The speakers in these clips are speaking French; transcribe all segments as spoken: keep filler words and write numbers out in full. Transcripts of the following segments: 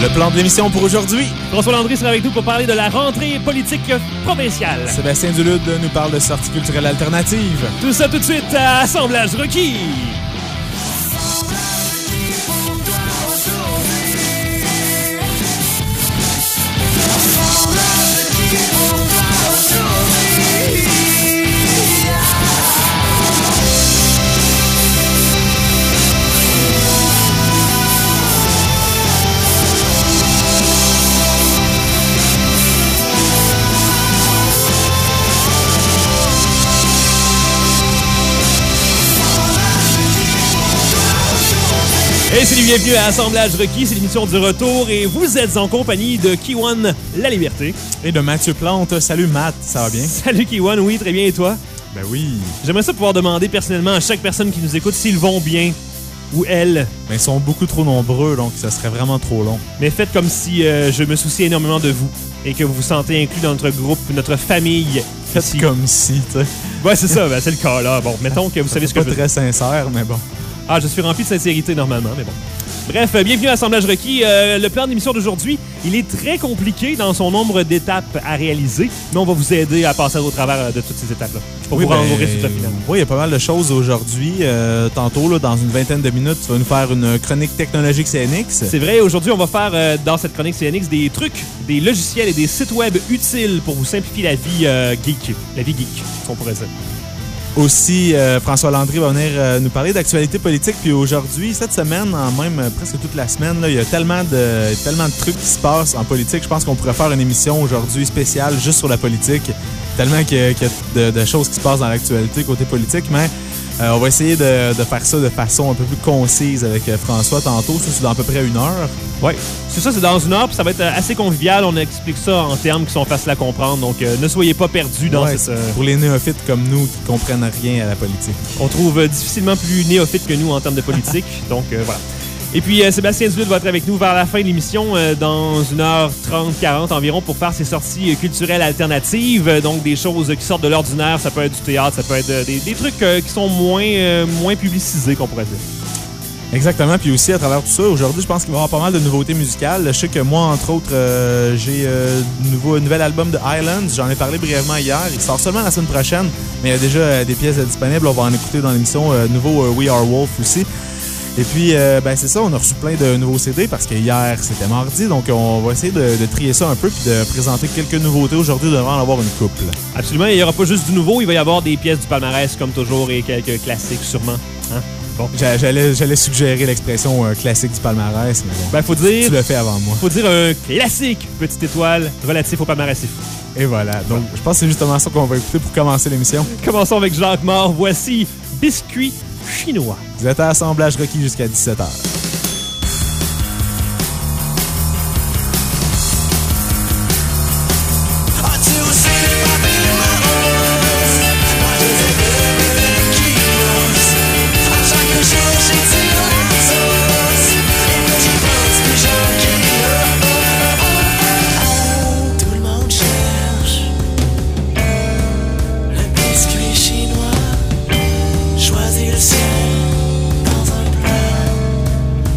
Le plan de l'émission pour aujourd'hui. François Landry sera avec nous pour parler de la rentrée politique provinciale. Sébastien Dulude nous parle de sorties culturelles alternatives. Tout ça tout de suite à Assemblage requis. Et salut, bienvenue à Assemblage requis, c'est l'émission du retour et vous êtes en compagnie de Kiwan La Liberté. Et de Mathieu Plante. Salut Matt, ça va bien? Salut Kiwan, oui, très bien, et toi? Ben oui. J'aimerais ça pouvoir demander personnellement à chaque personne qui nous écoute s'ils vont bien ou elles. Mais ils sont beaucoup trop nombreux, donc ça serait vraiment trop long. Mais faites comme si euh, je me souciais énormément de vous et que vous vous sentez inclus dans notre groupe, notre famille. Faites ici. comme si, tu sais. Ouais, c'est ça, ben, c'est le cas là. Bon, mettons que vous savez ce que pas je veux très sincère, mais bon. Ah, je suis rempli de sincérité normalement, mais bon. Bref, bienvenue à Assemblage requis. Euh, le plan de l'émission d'aujourd'hui, il est très compliqué dans son nombre d'étapes à réaliser, mais on va vous aider à passer au travers de toutes ces étapes-là. Je vais Oui, vous ben, rendre au résultat final. Oui, il y a pas mal de choses aujourd'hui. Euh, tantôt, là, dans une vingtaine de minutes, tu vas nous faire une chronique technologique C N X. C'est vrai, aujourd'hui, on va faire euh, dans cette chronique C N X des trucs, des logiciels et des sites web utiles pour vous simplifier la vie euh, geek. La vie geek, on pourrait dire. Aussi, euh, François Landry va venir euh, nous parler d'actualité politique. Puis aujourd'hui, cette semaine, en même euh, presque toute la semaine, là, il y a tellement de, tellement de trucs qui se passent en politique. Je pense qu'on pourrait faire une émission aujourd'hui spéciale juste sur la politique. Tellement qu'il y a, qu'il y a de, de choses qui se passent dans l'actualité côté politique. Mais euh, on va essayer de, de faire ça de façon un peu plus concise avec euh, François tantôt. Ça, c'est dans à peu près une heure. Oui, c'est ça, c'est dans une heure, puis ça va être assez convivial. On explique ça en termes qui sont faciles à comprendre, donc euh, ne soyez pas perdus dans Ouais, cette... Euh... Pour les néophytes comme nous qui comprennent rien à la politique. On trouve euh, difficilement plus néophytes que nous en termes de politique, donc euh, voilà. Et puis euh, Sébastien Dulude va être avec nous vers la fin de l'émission, euh, dans une heure trente quarante environ, pour faire ses sorties euh, culturelles alternatives, euh, donc des choses qui sortent de l'ordinaire. Ça peut être du théâtre, ça peut être euh, des, des trucs euh, qui sont moins, euh, moins publicisés, qu'on pourrait dire. Exactement, puis aussi à travers tout ça, aujourd'hui, je pense qu'il va y avoir pas mal de nouveautés musicales. Je sais que moi, entre autres, euh, j'ai euh, un nouveau, nouvel album de Islands. J'en ai parlé brièvement hier. Il sort seulement la semaine prochaine, mais il y a déjà euh, des pièces disponibles. On va en écouter dans l'émission. Euh, nouveau euh, We Are Wolf aussi. Et puis, euh, ben c'est ça, on a reçu plein de nouveaux C D parce que hier, c'était mardi. Donc, on va essayer de, de trier ça un peu puis de présenter quelques nouveautés. Aujourd'hui, on devrait en avoir une couple. Absolument, il n'y aura pas juste du nouveau. Il va y avoir des pièces du palmarès, comme toujours, et quelques classiques, sûrement. Hein? Bon. J'allais, j'allais suggérer l'expression euh, classique du palmarès, mais bon. Ben, faut dire. Tu l'as fait avant moi. Faut dire un classique, petite étoile, relatif au palmarès, c'est fou. Et voilà. Donc, je pense que c'est justement ça qu'on va écouter pour commencer l'émission. Commençons avec Jacques Mort. Voici Biscuit chinois. Vous êtes à Assemblage requis jusqu'à dix-sept heures. Choisis le ciel dans un plat.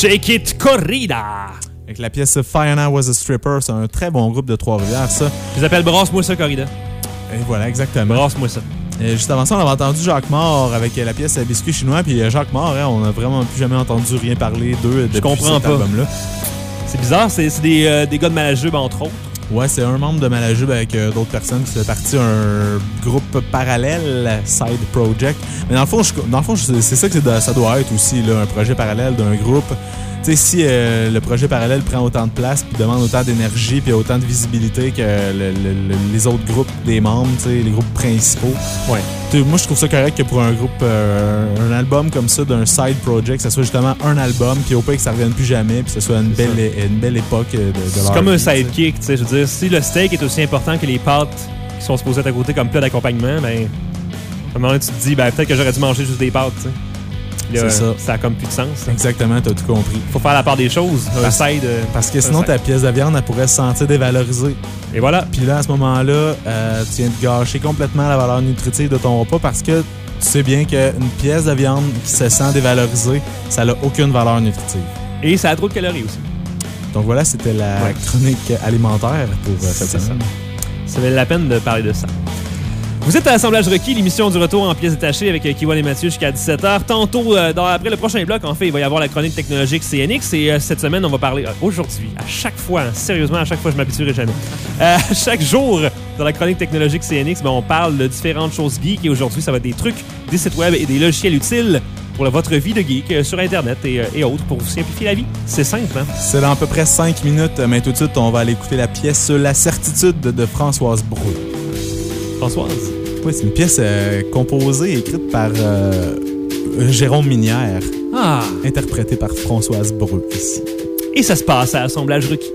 Shake It Corrida. Avec la pièce Fire Now Was a Stripper, c'est un très bon groupe de Trois-Rivières, ça. Je les appelle Brasse-moi ça, Corrida. Et voilà, exactement. Brasse-moi ça. Et juste avant ça, on avait entendu Jacques Mort avec la pièce Biscuit chinois, puis Jacques Mort, hein, on n'a vraiment plus jamais entendu rien parler d'eux depuis comprends cet pas. album-là. C'est bizarre, c'est, c'est des, euh, des gars de Malajube, entre autres. Ouais, c'est un membre de Malajube avec euh, d'autres personnes qui fait partie d'un groupe parallèle, Side Project. Mais dans le fond, je, dans le fond je, c'est ça que c'est, ça doit être aussi, là, un projet parallèle d'un groupe. Tu sais, si euh, le projet parallèle prend autant de place puis demande autant d'énergie puis autant de visibilité que le, le, le, les autres groupes des membres, tu sais, les groupes principaux. Ouais. T'sais, moi, je trouve ça correct que pour un groupe, euh, un album comme ça, d'un side project, ça soit justement un album, puis au pire que ça revienne plus jamais, puis que ce soit une belle, une belle époque de, de C'est leur comme vie, un sidekick, tu sais. Je veux dire, si le steak est aussi important que les pâtes qui sont supposées être à côté comme plat d'accompagnement, ben, à un moment donné, tu te dis, ben, peut-être que j'aurais dû manger juste des pâtes, tu sais. Là, c'est ça. Ça a comme plus de sens. Exactement, t'as tout compris. Faut faire la part des choses. Un Parce, side. Euh, parce que sinon, ta pièce de viande, elle pourrait se sentir dévalorisée. Et voilà. Puis là, à ce moment-là, euh, tu viens de gâcher complètement la valeur nutritive de ton repas parce que tu sais bien qu'une pièce de viande qui se sent dévalorisée, ça n'a aucune valeur nutritive. Et ça a trop de calories aussi. Donc voilà, c'était la Ouais. chronique alimentaire pour euh, cette C'est semaine. Ça valait la peine de parler de ça. Vous êtes à Assemblage requis, l'émission du retour en pièces détachées avec Kiwan et Mathieu jusqu'à dix-sept heures. Tantôt, euh, dans, après le prochain bloc, en fait, il va y avoir la chronique technologique C N X. Et euh, cette semaine, on va parler, euh, aujourd'hui, à chaque fois, hein, sérieusement, à chaque fois, je m'habituerai jamais. Euh, chaque jour, dans la chronique technologique C N X, ben, on parle de différentes choses geeks. Et aujourd'hui, ça va être des trucs, des sites web et des logiciels utiles pour la- votre vie de geek euh, sur Internet et, euh, et autres pour vous simplifier la vie. C'est simple, hein? C'est dans à peu près cinq minutes, mais tout de suite, on va aller écouter la pièce La Certitude de Françoise Brou. Françoise? Oui, c'est une pièce euh, composée et écrite par euh, Jérôme Minière, Ah! interprétée par Françoise Breu ici. Et ça se passe à Assemblage requis.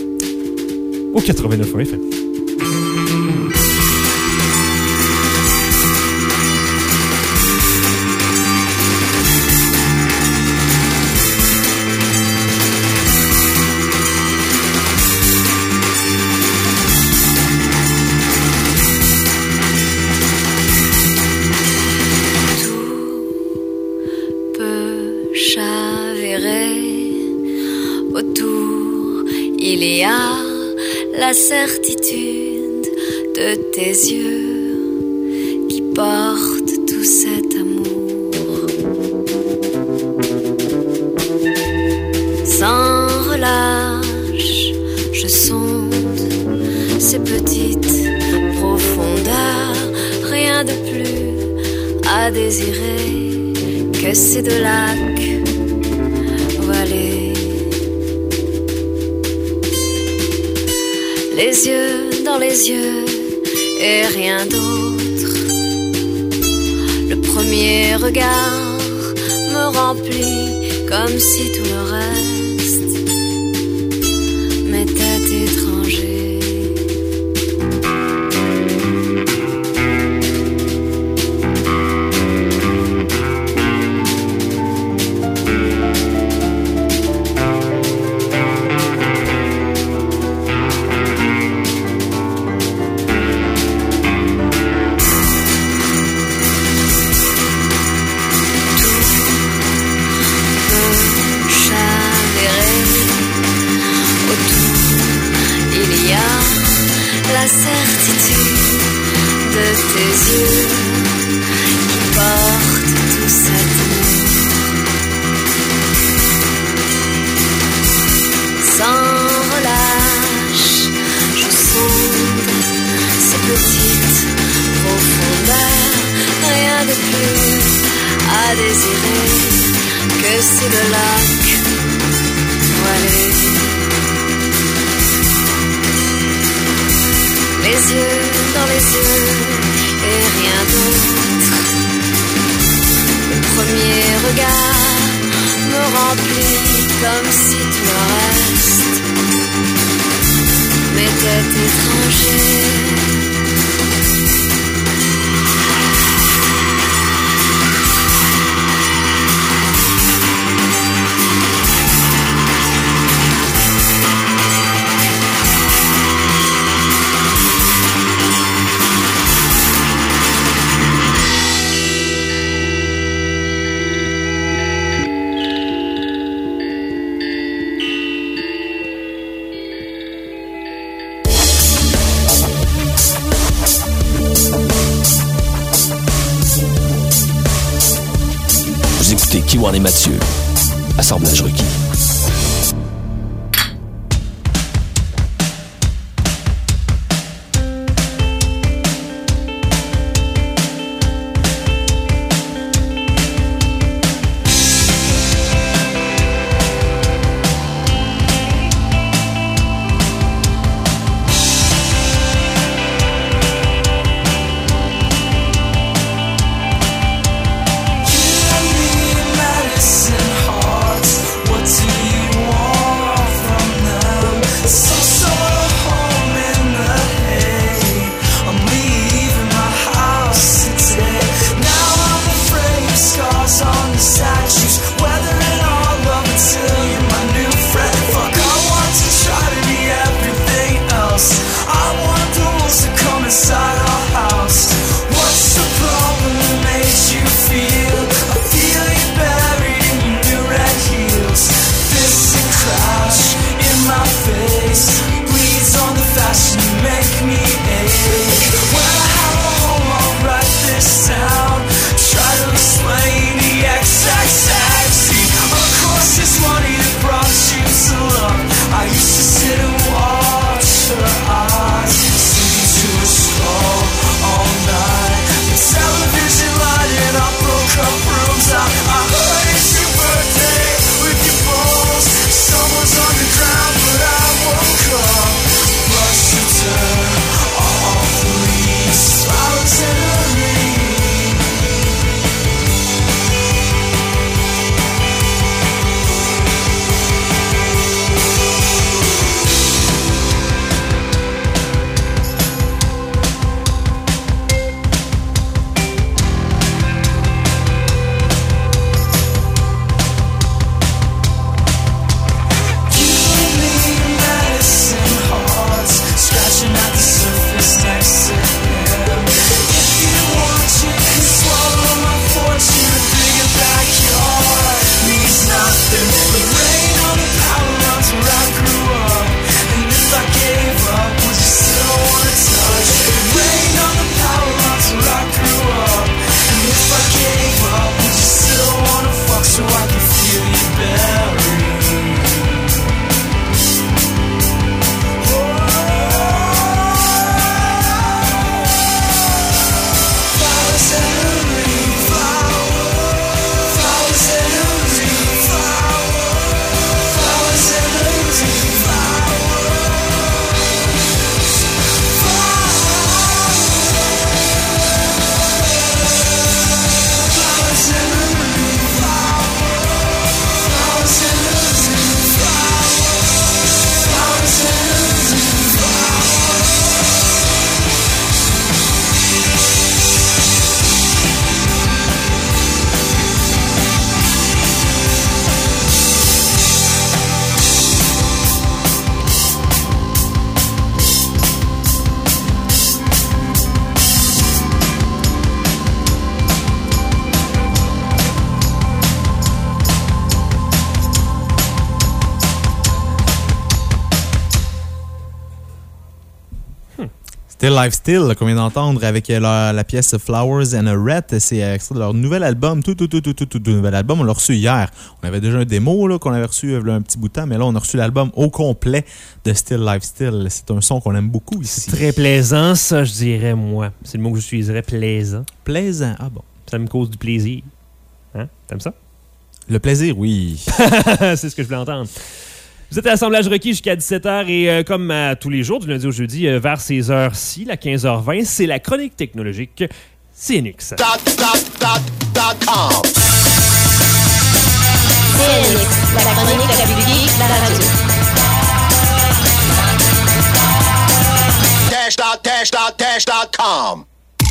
Au quatre-vingt-neuf F M. Peut chavirer autour, il y a la certitude de tes yeux qui portent tout cet amour. Sans relâche, je sonde ces petites profondeurs, rien de plus à désirer que ces deux lacs voilés. Les yeux dans les yeux et rien d'autre. Le premier regard me remplit comme si tout le reste m'était étranger. La certitude de tes yeux qui portent tout cet amour. Sans relâche, je sonde ces petites profondeurs, rien de plus à désirer que ces deux lacs voilés. Les yeux dans les yeux et rien d'autre. Le premier regard me remplit comme si tout le reste m'était étranger. écoutez Kiwan et Mathieu. Assemblage requis. Still Life Still, qu'on vient d'entendre avec la, la pièce Flowers and a Rat. C'est extrait de leur nouvel album, tout, tout, tout, tout, tout, tout, tout nouvel album. On l'a reçu hier. On avait déjà un démo là, qu'on avait reçu il y a un petit bout de temps, mais là, on a reçu l'album au complet de Still Life Still. C'est un son qu'on aime beaucoup ici. C'est très plaisant, ça, je dirais, moi. C'est le mot que j'utiliserais, plaisant. Plaisant, ah bon. Ça me cause du plaisir. Hein? T'aimes ça? Le plaisir, oui. C'est ce que je voulais entendre. Vous êtes à l'Assemblage requis jusqu'à dix-sept heures et euh, comme à tous les jours, du lundi au jeudi, euh, vers ces heures-ci, la quinze heures vingt, c'est la chronique technologique C N X. Dot, dot, dot, dot com. C N X, la chronique la plus geek de la radio. Dash, dot, dash, dot, dash, dot com.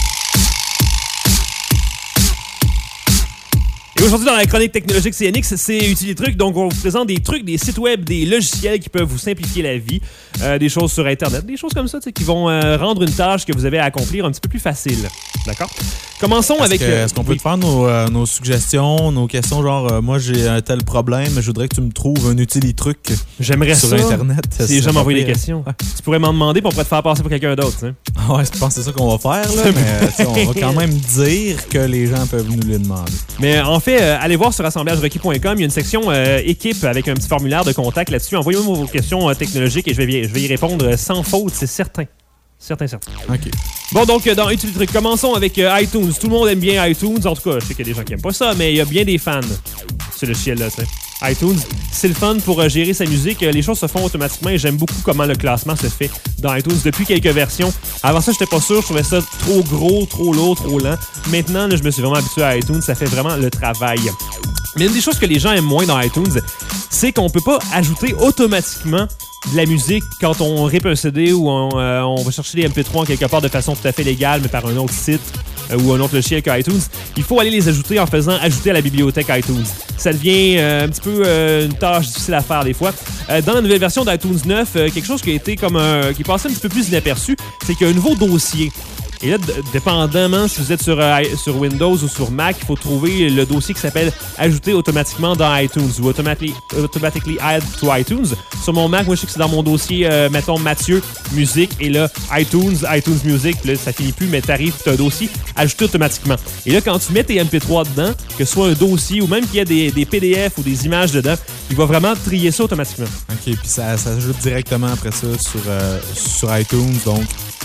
Et aujourd'hui, dans la chronique technologique C N X, c'est Utile Trucs. Donc, on vous présente des trucs, des sites web, des logiciels qui peuvent vous simplifier la vie, euh, des choses sur Internet, des choses comme ça, qui vont euh, rendre une tâche que vous avez à accomplir un petit peu plus facile. D'accord? Commençons Est-ce avec... que- euh, Est-ce qu'on peut oui. te faire nos, euh, nos suggestions, nos questions, genre, euh, moi j'ai un tel problème, je voudrais que tu me trouves un utili-truc J'aimerais sur ça. Internet. Si les Ça gens va m'envoient des pire. questions. Tu pourrais m'en demander, puis on pourrait te faire passer pour quelqu'un d'autre. Tu sais. Ouais, je pense que c'est ça qu'on va faire, là, mais euh, tu sais, on va quand même dire que les gens peuvent nous les demander. Mais en fait, euh, allez voir sur assemblage requis point com. Il y a une section euh, équipe avec un petit formulaire de contact là-dessus. Envoyez-moi vos questions euh, technologiques et je vais, y- je vais y répondre euh, sans faute, c'est certain. Certain, certain. OK. Bon, donc, euh, dans Utile Truc, commençons avec euh, iTunes. Tout le monde aime bien iTunes. En tout cas, je sais qu'il y a des gens qui aiment pas ça, mais il y a bien des fans. C'est le ciel-là, tu sais. iTunes, c'est le fun pour euh, gérer sa musique. Euh, les choses se font automatiquement et j'aime beaucoup comment le classement se fait dans iTunes depuis quelques versions. Avant ça, j'étais pas sûr. Je trouvais ça trop gros, trop lourd, trop lent. Maintenant, là, je me suis vraiment habitué à iTunes. Ça fait vraiment le travail. Mais une des choses que les gens aiment moins dans iTunes, c'est qu'on peut pas ajouter automatiquement de la musique quand on rip un C D ou on, euh, on va chercher des M P trois en quelque part de façon tout à fait légale, mais par un autre site euh, ou un autre logiciel qu'iTunes. Il faut aller les ajouter en faisant ajouter à la bibliothèque iTunes. Ça devient euh, un petit peu euh, une tâche difficile à faire des fois. Euh, dans la nouvelle version d'iTunes neuf, euh, quelque chose qui a été comme un, qui est passé un petit peu plus inaperçu, c'est qu'il y a un nouveau dossier. Et là, d- dépendamment si vous êtes sur, euh, sur Windows ou sur Mac, il faut trouver le dossier qui s'appelle « Ajouter automatiquement dans iTunes » ou automatically, « Automatically add to iTunes ». Sur mon Mac, moi, je sais que c'est dans mon dossier, euh, mettons, Mathieu, musique, et là, iTunes, iTunes Music, puis là, ça finit plus, mais t'arrives, tu as un dossier « Ajouter automatiquement ». Et là, quand tu mets tes M P trois dedans, que ce soit un dossier ou même qu'il y ait des, des P D F ou des images dedans, il va vraiment trier ça automatiquement. OK, puis ça, ça s'ajoute directement après ça sur, euh, sur iTunes, donc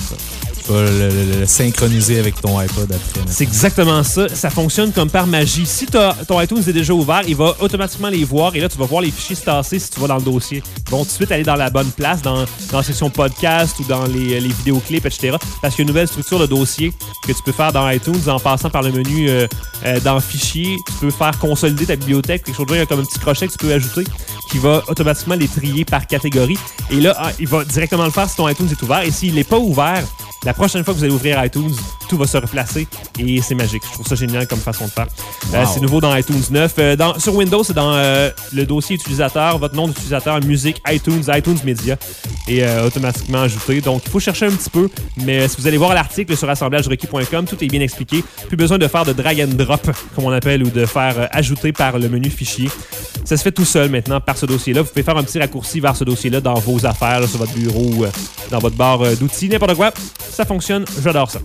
tu vas le, le- le synchroniser avec ton iPod après. C'est exactement ça. Ça fonctionne comme par magie. Si t'as- ton iTunes est déjà ouvert, il va automatiquement les voir et là, tu vas voir les fichiers se tasser si tu vas dans le dossier. Ils vont tout de suite aller dans la bonne place, dans, dans la section podcast ou dans les, les vidéoclips, et cetera. Parce qu'il y a une nouvelle structure de dossier que tu peux faire dans iTunes en passant par le menu euh, euh, dans Fichier. Tu peux faire consolider ta bibliothèque, quelque chose de genre comme un petit crochet que tu peux ajouter qui va automatiquement les trier par catégorie. Et là, ah, il va directement le faire si ton iTunes est ouvert. Et s'il n'est pas ouvert, la prochaine fois que vous allez ouvrir iTunes, tout va se replacer et c'est magique. Je trouve ça génial comme façon de faire. Wow. Euh, c'est nouveau dans iTunes neuf. Euh, dans, sur Windows, c'est dans euh, le dossier utilisateur, votre nom d'utilisateur, musique, iTunes, iTunes Media et euh, automatiquement ajouté. Donc, il faut chercher un petit peu, mais si vous allez voir l'article sur assemblage requis point com, tout est bien expliqué. Plus besoin de faire de drag and drop, comme on appelle, ou de faire euh, ajouter par le menu fichier. Ça se fait tout seul maintenant par ce dossier-là. Vous pouvez faire un petit raccourci vers ce dossier-là dans vos affaires, là, sur votre bureau ou euh, dans votre barre euh, d'outils, n'importe quoi. Ça fonctionne, j'adore ça.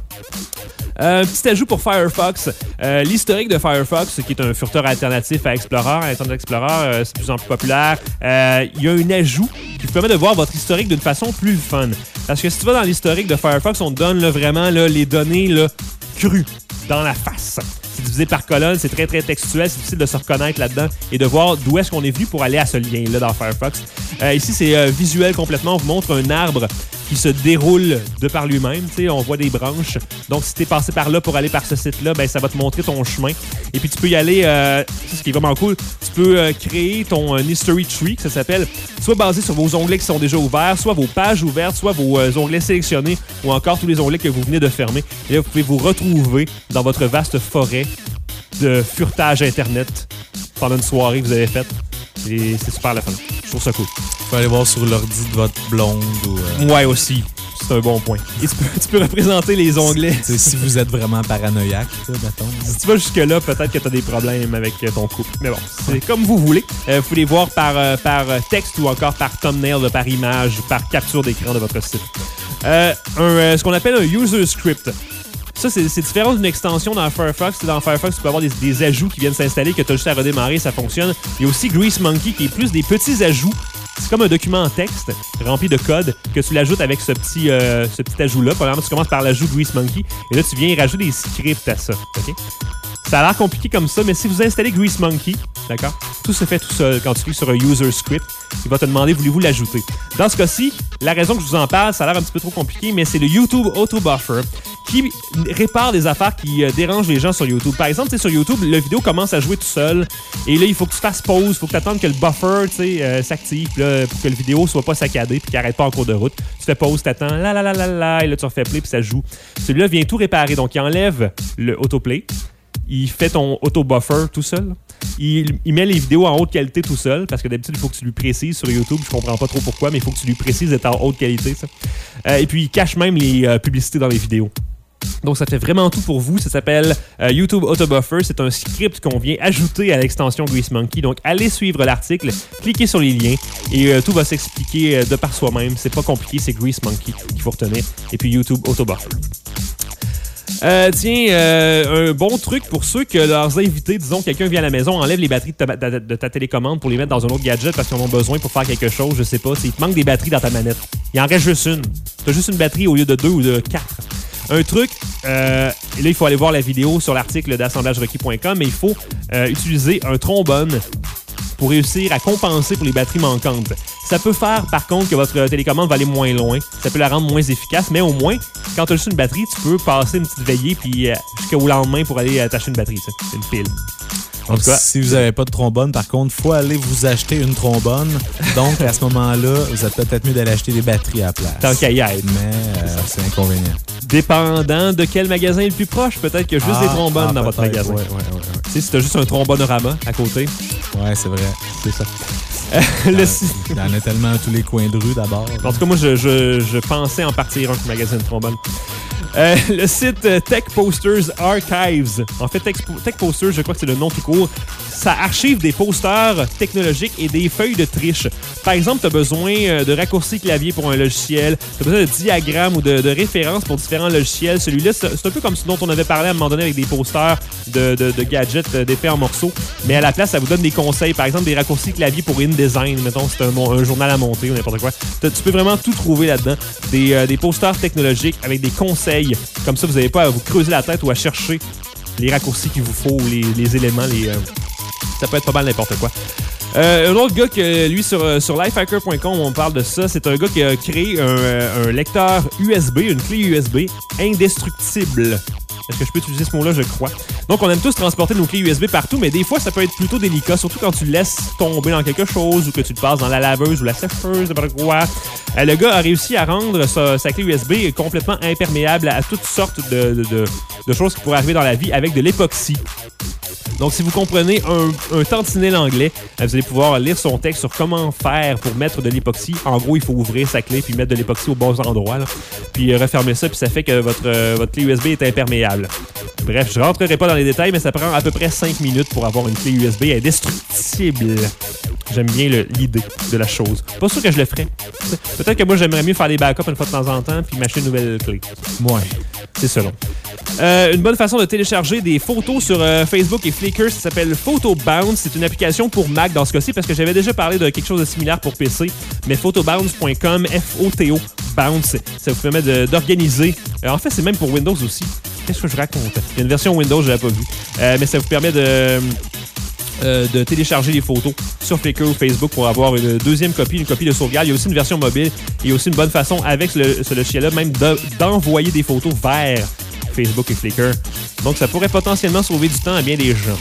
Euh, petit ajout pour Firefox. Euh, l'historique de Firefox, qui est un furteur alternatif à Explorer, à Internet Explorer, euh, c'est de plus en plus populaire. Euh, Il y a un ajout qui vous permet de voir votre historique d'une façon plus fun. Parce que si tu vas dans l'historique de Firefox, on te donne là, vraiment là, les données là, crues, dans la face. C'est divisé par colonne, c'est très très textuel, c'est difficile de se reconnaître là-dedans et de voir d'où est-ce qu'on est venu pour aller à ce lien-là dans Firefox. Euh, ici, c'est euh, visuel complètement. On vous montre un arbre qui se déroule de par lui-même. T'sais, on voit des branches. Donc, si tu es passé par là pour aller par ce site-là, ben, ça va te montrer ton chemin. Et puis, tu peux y aller, euh, c'est ce qui est vraiment cool, tu peux euh, créer ton euh, History Tree, que ça s'appelle, soit basé sur vos onglets qui sont déjà ouverts, soit vos pages ouvertes, soit vos euh, onglets sélectionnés, ou encore tous les onglets que vous venez de fermer. Et là, vous pouvez vous retrouver dans votre vaste forêt de furetage Internet pendant une soirée que vous avez faite. Et c'est super la fun. Je trouve ça cool. Tu peux aller voir sur l'ordi de votre blonde ou... euh, Ouais, aussi. C'est un bon point. Et tu peux, tu peux représenter les onglets. tu sais, si vous êtes vraiment paranoïaque, là, mettons. Si tu vas jusque-là, peut-être que tu as des problèmes avec ton couple. Mais bon, c'est comme vous voulez. Euh, vous pouvez les voir par, euh, par texte ou encore par thumbnail, là, par image, par capture d'écran de votre site. Euh, un, euh, ce qu'on appelle un user script. Ça, c'est, c'est différent d'une extension dans Firefox. Dans Firefox, tu peux avoir des, des ajouts qui viennent s'installer, que tu as juste à redémarrer, ça fonctionne. Il y a aussi Grease Monkey, qui est plus des petits ajouts. C'est comme un document en texte rempli de code que tu l'ajoutes avec ce petit, euh, ce petit ajout-là. Premièrement, tu commences par l'ajout Grease Monkey et là, tu viens rajouter des scripts à ça. Okay? Ça a l'air compliqué comme ça, mais si vous installez Grease Monkey, d'accord, tout se fait tout seul. Quand tu cliques sur un user script, il va te demander voulez-vous l'ajouter. Dans ce cas-ci, la raison que je vous en parle, ça a l'air un petit peu trop compliqué, mais c'est le YouTube Auto Buffer qui répare des affaires qui euh, dérangent les gens sur YouTube. Par exemple, sur YouTube, la vidéo commence à jouer tout seul et là, il faut que tu fasses pause, il faut que tu attendes que le buffer euh, s'active là, pour que la vidéo soit pas saccadée puis qu'il n'arrête pas en cours de route. Tu fais pause, tu attends, la la la la la, et là, tu refais play puis ça joue. Celui-là vient tout réparer, donc il enlève le autoplay. Il fait ton auto-buffer tout seul. Il, il met les vidéos en haute qualité tout seul, parce que d'habitude, il faut que tu lui précises sur YouTube. Je comprends pas trop pourquoi, mais il faut que tu lui précises d'être en haute qualité. Ça. Euh, et puis, il cache même les euh, publicités dans les vidéos. Donc, ça fait vraiment tout pour vous. Ça s'appelle euh, YouTube Autobuffer. C'est un script qu'on vient ajouter à l'extension Grease Monkey. Donc, allez suivre l'article, cliquez sur les liens et euh, tout va s'expliquer euh, de par soi-même. C'est pas compliqué, c'est Grease Monkey qu'il faut retenir. Et puis YouTube Autobuffer. Euh, tiens, euh, un bon truc pour ceux que leurs invités, disons, quelqu'un vient à la maison, enlève les batteries de ta, de, de ta télécommande pour les mettre dans un autre gadget parce qu'ils en ont besoin pour faire quelque chose, je sais pas. Il te manque des batteries dans ta manette. Il en reste juste une. T'as juste une batterie au lieu de deux ou de quatre. Un truc, euh, et là, il faut aller voir la vidéo sur l'article d'assemblage requis point com, mais il faut euh, utiliser un trombone pour réussir à compenser pour les batteries manquantes. Ça peut faire, par contre, que votre télécommande va aller moins loin. Ça peut la rendre moins efficace, mais au moins, quand tu as juste une batterie, tu peux passer une petite veillée puis euh, jusqu'au lendemain pour aller euh, t'acheter une batterie, ça. Une pile. Donc, si vous n'avez pas de trombone, par contre, il faut aller vous acheter une trombone. Donc, à ce moment-là, vous êtes peut-être mieux d'aller acheter des batteries à la place. Tant qu'à y être. Mais euh, c'est inconvénient. Dépendant de quel magasin est le plus proche, peut-être qu'il y a juste ah, des trombones ah, dans votre magasin. Ouais, ouais, ouais, ouais. Tu sais, si t'as juste un trombonorama à côté. Ouais, c'est vrai. C'est ça. Euh, le... Il y en a tellement à tous les coins de rue, d'abord. En tout cas, moi, je, je, je pensais en partir un magasin de trombone. Euh, le site euh, Tech Posters Archives. En fait, Tech, Tech Posters, je crois que c'est le nom tout court. Ça archive des posters technologiques et des feuilles de triche. Par exemple, tu as besoin de raccourcis clavier pour un logiciel. Tu as besoin de diagrammes ou de, de références pour différents logiciels. Celui-là, c'est, c'est un peu comme ce dont on avait parlé à un moment donné avec des posters de, de, de gadgets défaits en morceaux. Mais à la place, ça vous donne des conseils. Par exemple, des raccourcis clavier pour InDesign. Mettons, c'est un, un journal à monter ou n'importe quoi. Tu peux vraiment tout trouver là-dedans. Des, euh, des posters technologiques avec des conseils. Comme ça, vous n'avez pas à vous creuser la tête ou à chercher les raccourcis qu'il vous faut ou les, les éléments. Les, euh, ça peut être pas mal n'importe quoi. Euh, un autre gars, que lui, sur, sur lifehacker point com, on parle de ça. C'est un gars qui a créé un, un lecteur U S B, une clé U S B indestructible. Est-ce que je peux utiliser ce mot-là? Je crois. Donc, on aime tous transporter nos clés U S B partout, mais des fois, ça peut être plutôt délicat, surtout quand tu le laisses tomber dans quelque chose ou que tu le passes dans la laveuse ou la sécheuse, n'importe quoi. Euh, le gars a réussi à rendre sa, sa clé U S B complètement imperméable à toutes sortes de, de, de, de choses qui pourraient arriver dans la vie avec de l'époxy. Donc, si vous comprenez un, un tantinet anglais, vous allez pouvoir lire son texte sur comment faire pour mettre de l'époxy. En gros, il faut ouvrir sa clé puis mettre de l'époxy au bon endroit, là. Puis euh, refermer ça, puis ça fait que votre, euh, votre clé U S B est imperméable. Bref, je rentrerai pas dans les détails, mais ça prend à peu près cinq minutes pour avoir une clé U S B indestructible. J'aime bien le, l'idée de la chose. Pas sûr que je le ferais. Peut-être que moi, j'aimerais mieux faire des backups une fois de temps en temps puis m'acheter une nouvelle clé. Ouais. C'est selon. Euh, une bonne façon de télécharger des photos sur euh, Facebook et Flickr, ça s'appelle PhotoBounce. C'est une application pour Mac dans ce cas-ci parce que j'avais déjà parlé de quelque chose de similaire pour P C. Mais photobounce point com, F O T O, Bounce, ça vous permet de, d'organiser. Euh, en fait, c'est même pour Windows aussi. Qu'est-ce que je raconte? Il y a une version Windows, je l'avais pas vue. Euh, mais ça vous permet de... Euh, de télécharger les photos sur Flickr ou Facebook pour avoir une deuxième copie, une copie de sauvegarde. Il y a aussi une version mobile. Il y a aussi une bonne façon avec ce, ce logiciel-là même de, d'envoyer des photos vers Facebook et Flickr. Donc, ça pourrait potentiellement sauver du temps à bien des gens.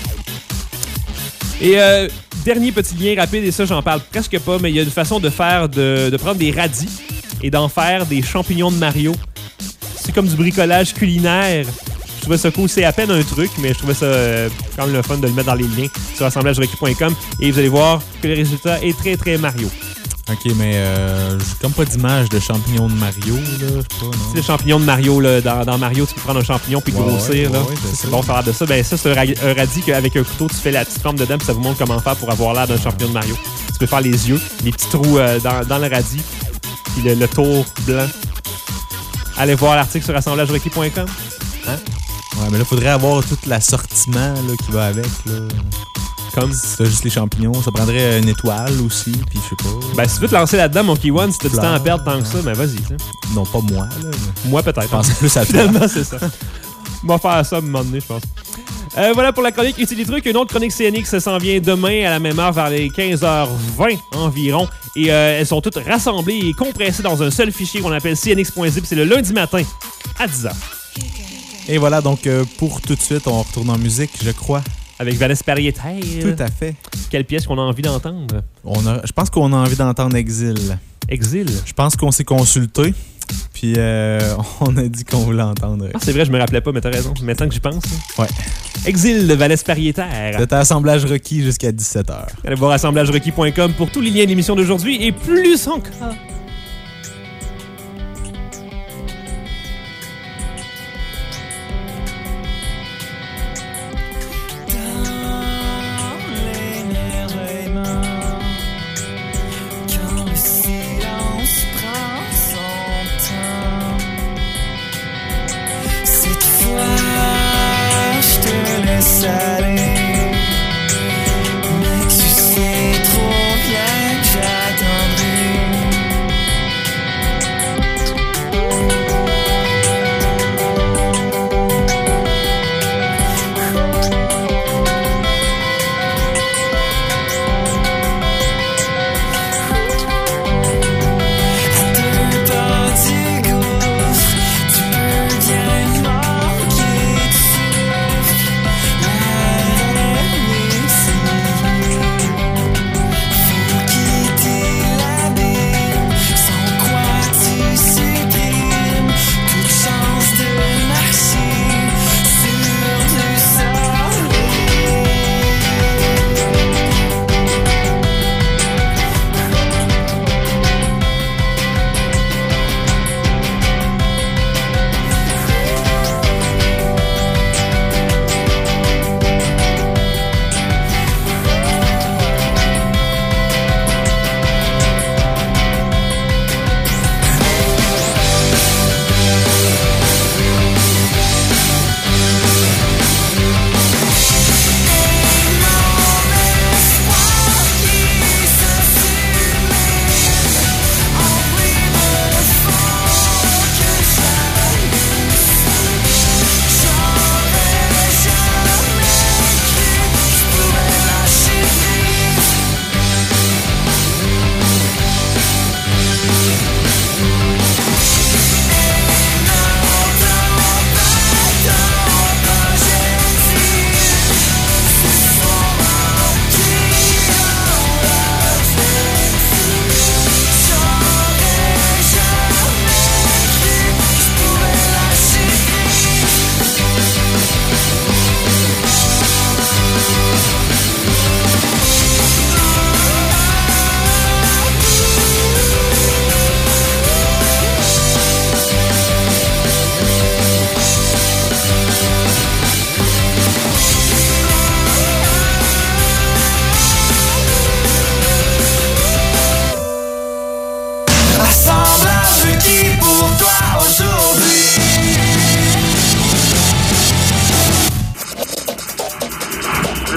Et euh, dernier petit lien rapide, et ça, j'en parle presque pas, mais il y a une façon de faire, de, de prendre des radis et d'en faire des champignons de Mario. C'est comme du bricolage culinaire. Je trouvais ça cool. C'est à peine un truc, mais je trouvais ça euh, quand même le fun de le mettre dans les liens sur assemblage requis point com et vous allez voir que le résultat est très, très Mario. OK, mais euh, j'ai comme pas d'image de champignons de Mario, là. Je sais pas, non? C'est les champignons de Mario, là. Dans, dans Mario, tu peux prendre un champignon puis ouais, grossir, ouais, là. Ouais, c'est, c'est bon, ça a l'air de ça. Ben, ça, c'est un, ra- un radis qu'avec un couteau, tu fais la petite forme dedans puis ça vous montre comment faire pour avoir l'air d'un champignon de Mario. Tu peux faire les yeux, les petits trous euh, dans, dans le radis puis le, le tour blanc. Allez voir l'article sur assemblage requis point com. Hein? Ouais, mais là, il faudrait avoir tout l'assortiment là, qui va avec, là. Comme si t'as juste les champignons, ça prendrait une étoile aussi, puis je sais pas. Ben, si tu veux te lancer là-dedans, Monkey One, si t'as du temps à perdre tant que ça, ben vas-y. T'sais. Non, pas moi, là. Moi, peut-être. Je pensais plus à toi. Finalement, c'est ça. On va faire ça à un moment donné, je pense. Euh, voilà pour la chronique Utilitruc. Une autre chronique C N X s'en vient demain à la même heure, vers les quinze heures vingt environ. Et euh, elles sont toutes rassemblées et compressées dans un seul fichier qu'on appelle C N X point zip. C'est le lundi matin à dix heures. Et voilà, donc euh, pour tout de suite, on retourne en musique, je crois. Avec Vanessa Paradis. Tout à fait. Quelle pièce qu'on a envie d'entendre? On a, je pense qu'on a envie d'entendre Exil. Exil? Je pense qu'on s'est consulté, puis euh, on a dit qu'on voulait entendre. Ah, c'est vrai, je me rappelais pas, mais t'as raison. Maintenant que j'y pense. Hein. Ouais. Exil de Vanessa Pariétaire. C'est assemblage requis jusqu'à dix-sept heures. Allez voir assemblage requis point com pour tous les liens d'émission d'aujourd'hui et plus encore.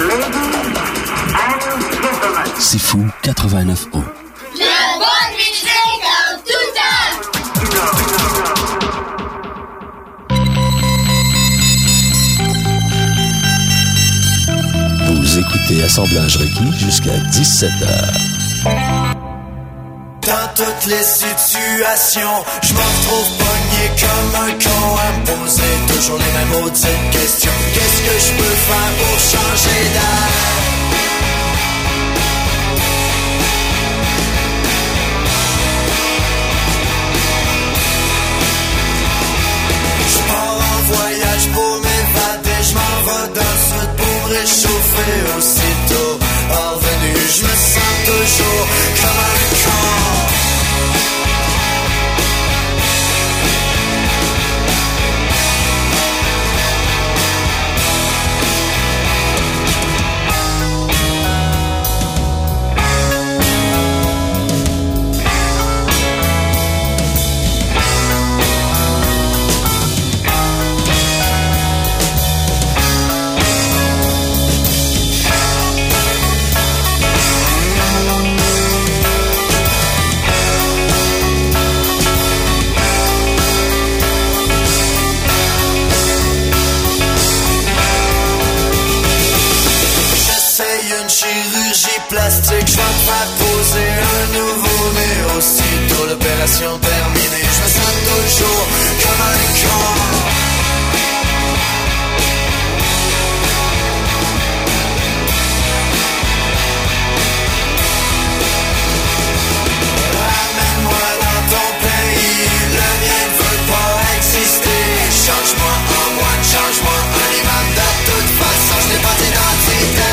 C'est fou, quatre-vingt-neuf ans. La bonne musique en tout temps! Vous écoutez Assemblage requis jusqu'à dix-sept heures. Dans toutes les situations, je me retrouve pogné comme un con à me poser toujours les mêmes maudites questions. Qu'est-ce que je peux faire pour changer d'air? Je pars en voyage pour m'évader, je m'en vais dans le sud pour me réchauffer aussitôt. Revenu, je me sens toujours comme un con. Chirurgie plastique, je vais me faire poser un nouveau-né. Aussitôt l'opération terminée, je me sens toujours comme un con. Ramène-moi dans ton pays, le mien ne veut pas exister. Change-moi en moine, change-moi en imam. De toute façon, je n'ai pas d'identité.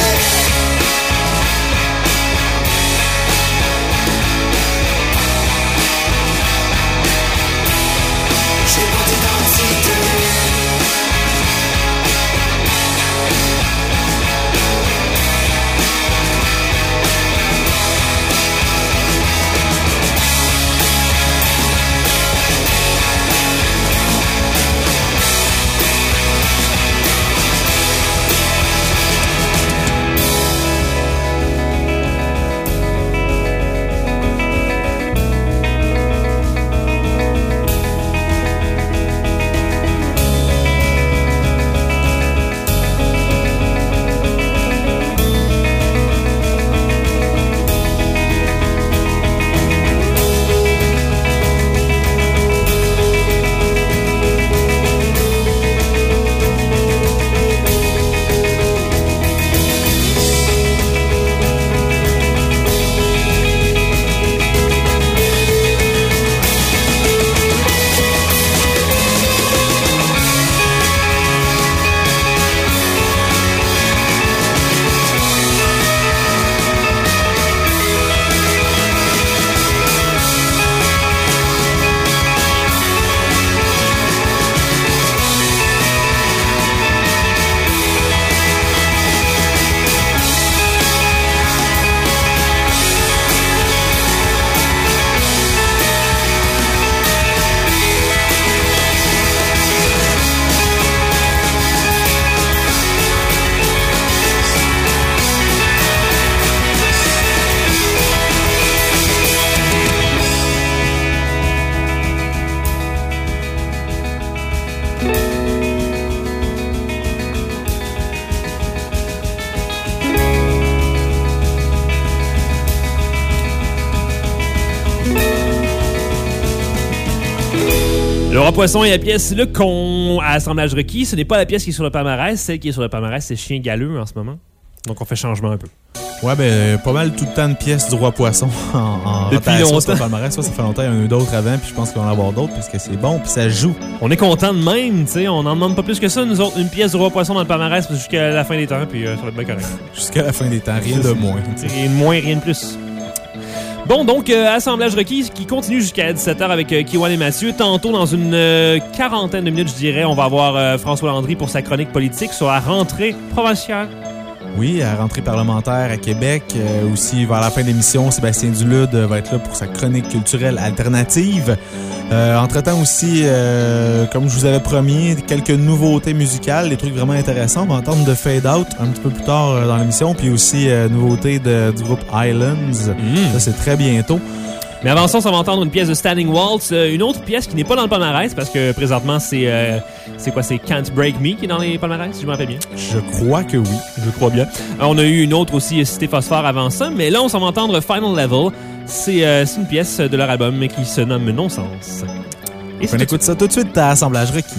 Le Roi Poisson et la pièce Le Con à Assemblage requis. Ce n'est pas la pièce qui est sur le palmarès. Celle qui est sur le palmarès, c'est Chien galeux en ce moment. Donc on fait changement un peu. Ouais, ben, pas mal tout le temps de pièces du Roi Poisson en, en Depuis rotation longtemps. sur le palmarès. Ça, ça fait longtemps, il y en a eu d'autres avant, puis je pense qu'on va en avoir d'autres parce que c'est bon, puis ça joue. On est content de même, tu sais. On n'en demande pas plus que ça, nous autres. Une pièce du Roi Poisson dans le palmarès jusqu'à la fin des temps, puis euh, ça va être bien correct. Jusqu'à la fin des temps, rien de moins. Rien de moins, rien de plus. Bon, donc, euh, Assemblage requis qui continue jusqu'à dix-sept heures avec euh, Kiwan et Mathieu. Tantôt, dans une euh, quarantaine de minutes, je dirais, on va avoir euh, François Landry pour sa chronique politique sur la rentrée provinciale. Oui, à la rentrée parlementaire à Québec. Euh, aussi, vers la fin de l'émission, Sébastien Dulude va être là pour sa chronique culturelle alternative. Euh, entre-temps aussi, euh, comme je vous avais promis, quelques nouveautés musicales, des trucs vraiment intéressants. On va entendre de Fade Out un petit peu plus tard euh, dans l'émission. Puis aussi, euh, nouveauté de, du groupe Islands. Mmh. Ça, c'est très bientôt. Mais avant ça, on va entendre une pièce de Standing Waltz, une autre pièce qui n'est pas dans le palmarès parce que présentement, c'est euh, c'est quoi? C'est Can't Break Me qui est dans les palmarès, si je me rappelle bien. Je crois que oui. Je crois bien. Euh, on a eu une autre aussi, Cité Phosphore, avant ça, mais là, on s'en va entendre Final Level. C'est euh, une pièce de leur album qui se nomme Non-Sens. Et on écoute ça tout de suite à Assemblage requis.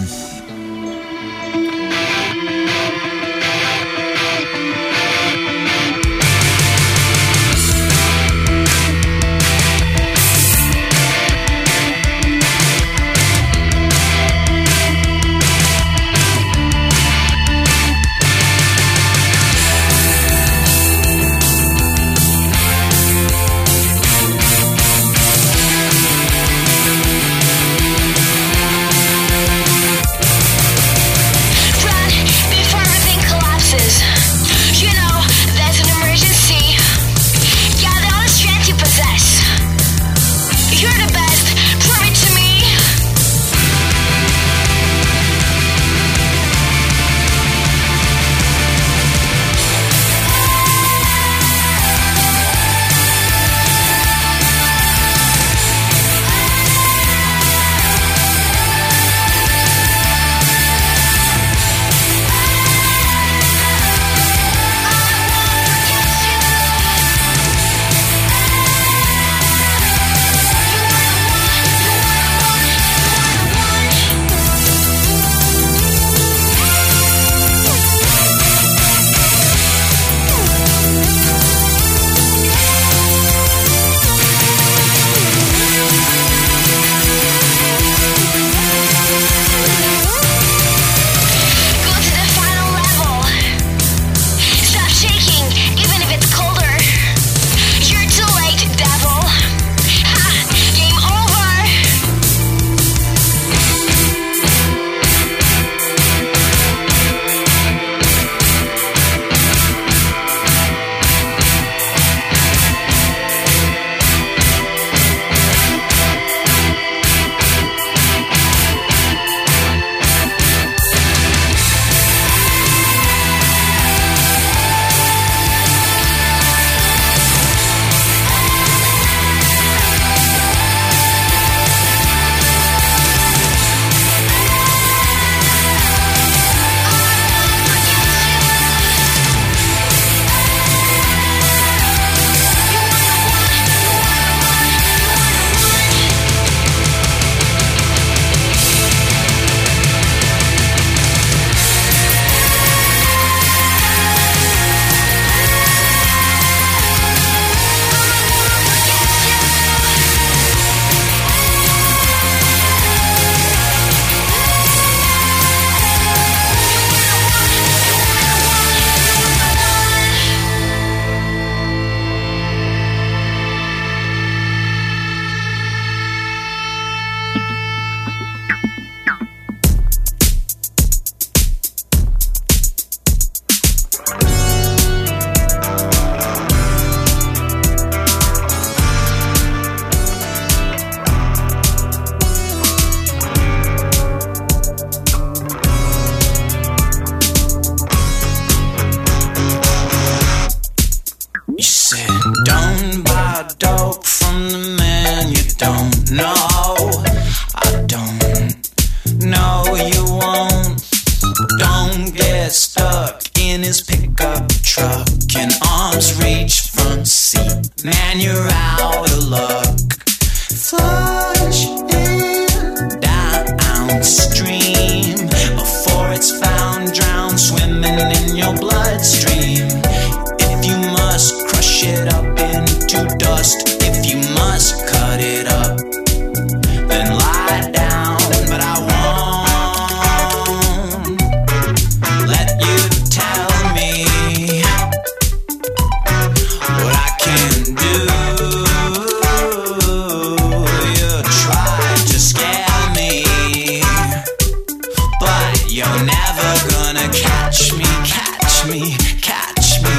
You're never gonna catch me, catch me, catch me.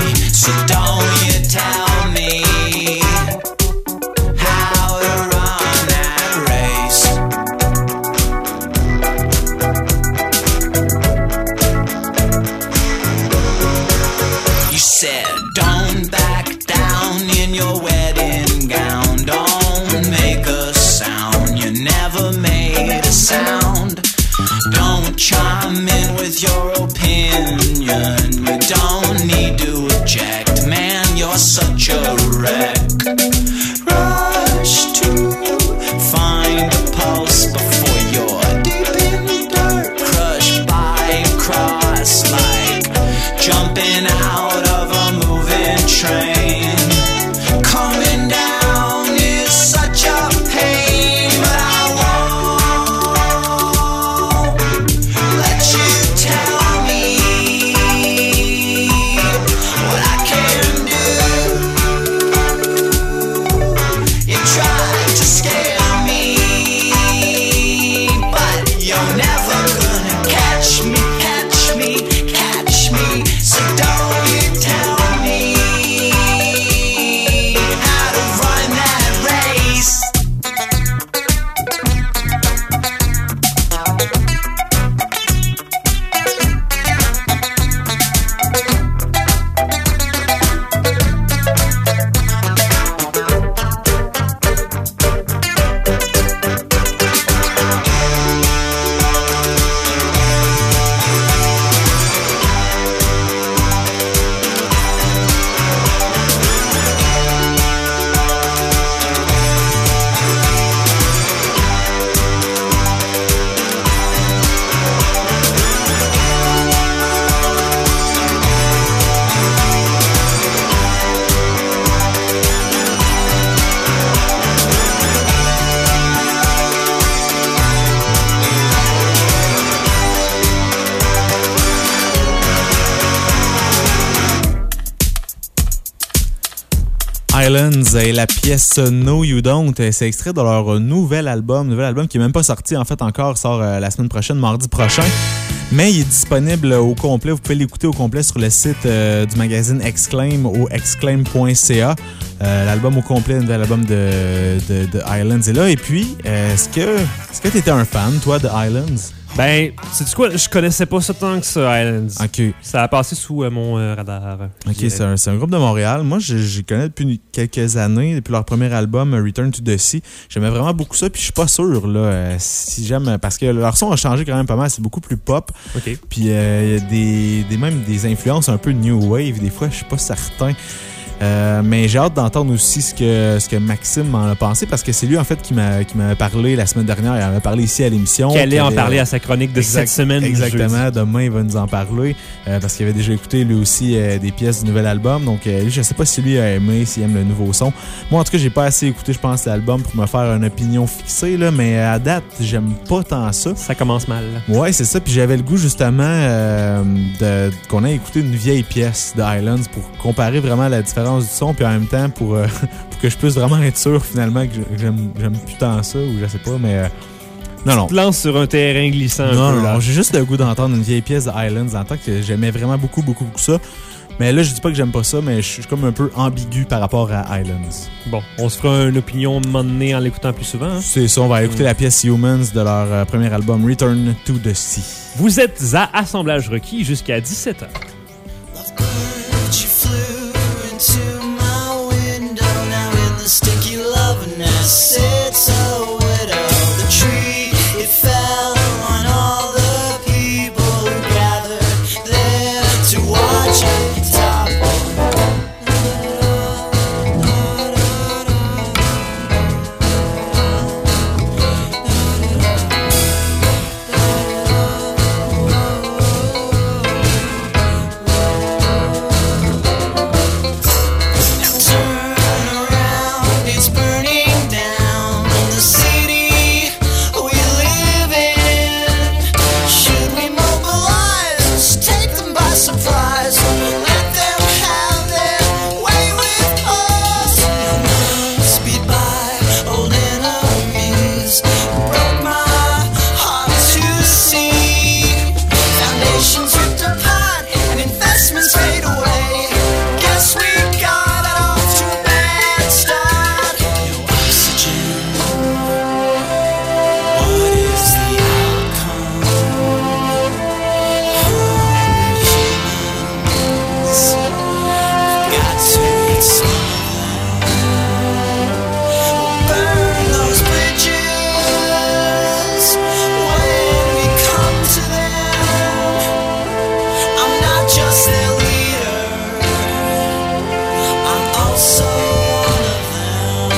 tell me how to run that race. You said don't back down in your wedding gown. Don't make a sound. You never made a sound. Don't chime in with your opinion. You don't need to object. Man, you're such a wreck. Rush to find a pulse before you're deep in the dirt. Crushed by a cross like jumping out of a moving train. Coming down is such a pain, but I won't let you tell me what I can do. You tried to scare me, but you're never gonna catch me, catch me, catch me. So don't you tell me how to run that race. Islands et la pièce No You Don't, c'est extrait de leur nouvel album, nouvel album qui est même pas sorti en fait encore, sort euh, la semaine prochaine, mardi prochain, mais il est disponible au complet, vous pouvez l'écouter au complet sur le site euh, du magazine Exclaim au exclaim point c a. Euh, l'album au complet, le nouvel album de, de, de Islands est là. Et puis, euh, est-ce que est-ce que t'étais un fan, toi, de Islands? Ben, sais-tu quoi? Je connaissais pas ça tant que ça, Islands. OK. Ça a passé sous euh, mon euh, radar. OK, c'est un, c'est un groupe de Montréal. Moi, je, je les connais depuis quelques années, depuis leur premier album, Return to the Sea. J'aimais vraiment beaucoup ça, puis je suis pas sûr, là, euh, si j'aime... Parce que leur son a changé quand même pas mal, c'est beaucoup plus pop. OK. Puis il euh, y a des, des, même des influences un peu new wave, des fois, je suis pas certain. Euh, mais j'ai hâte d'entendre aussi ce que, ce que Maxime m'en a pensé, parce que c'est lui en fait qui m'a qui m'avait parlé la semaine dernière. Il avait parlé ici à l'émission. Qui allait en parler à sa chronique de exact, cette semaine. Exactement. Demain, il va nous en parler euh, parce qu'il avait déjà écouté lui aussi euh, des pièces du nouvel album. Donc, euh, lui, je sais pas si lui a aimé, s'il aime le nouveau son. Moi, en tout cas, j'ai pas assez écouté, je pense, l'album pour me faire une opinion fixée, là, mais à date, j'aime pas tant ça. Ça commence mal. Ouais, c'est ça. Puis j'avais le goût justement euh, de, qu'on ait écouté une vieille pièce de Islands pour comparer vraiment la différence du son, puis en même temps pour, euh, pour que je puisse vraiment être sûr finalement que j'aime, j'aime plus tant ça, ou je sais pas, mais... Euh, non, non. Tu te lances sur un terrain glissant un non, peu. Non, là. non, j'ai juste le goût d'entendre une vieille pièce de Islands en tant que j'aimais vraiment beaucoup, beaucoup, beaucoup ça. Mais là, je dis pas que j'aime pas ça, mais je suis comme un peu ambigu par rapport à Islands. Bon, on se fera une opinion un moment donné en l'écoutant plus souvent. Hein? C'est ça, on va écouter mmh. la pièce Humans de leur euh, premier album, Return to the Sea. Vous êtes à Assemblage requis jusqu'à dix-sept heures. Sticky loveliness, it's a widow. The tree, it fell on all the people who gathered there to watch it topple. got to eat some of them. We'll burn those bridges when we come to them. I'm not just their leader, I'm also one of them.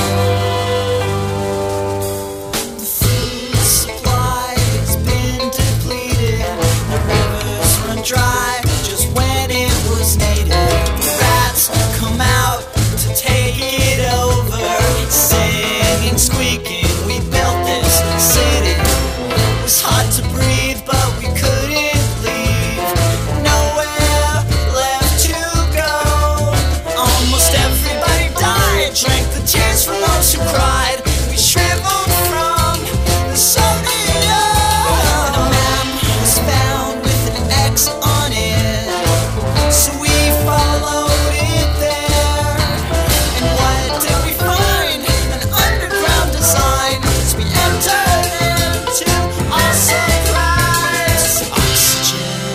The food supply has been depleted, the rivers run dry just when it was needed. The rats come out to take it over, singing, squeaking, we built this city. It was hard to breathe, but we couldn't leave. Nowhere left to go. Almost everybody died, drank the tears from those who cried. We shriveled from the sodium. And a map was found with an X on it, so we followed it there. And what did we find? An underground design. As we entered into our surprise, oxygen,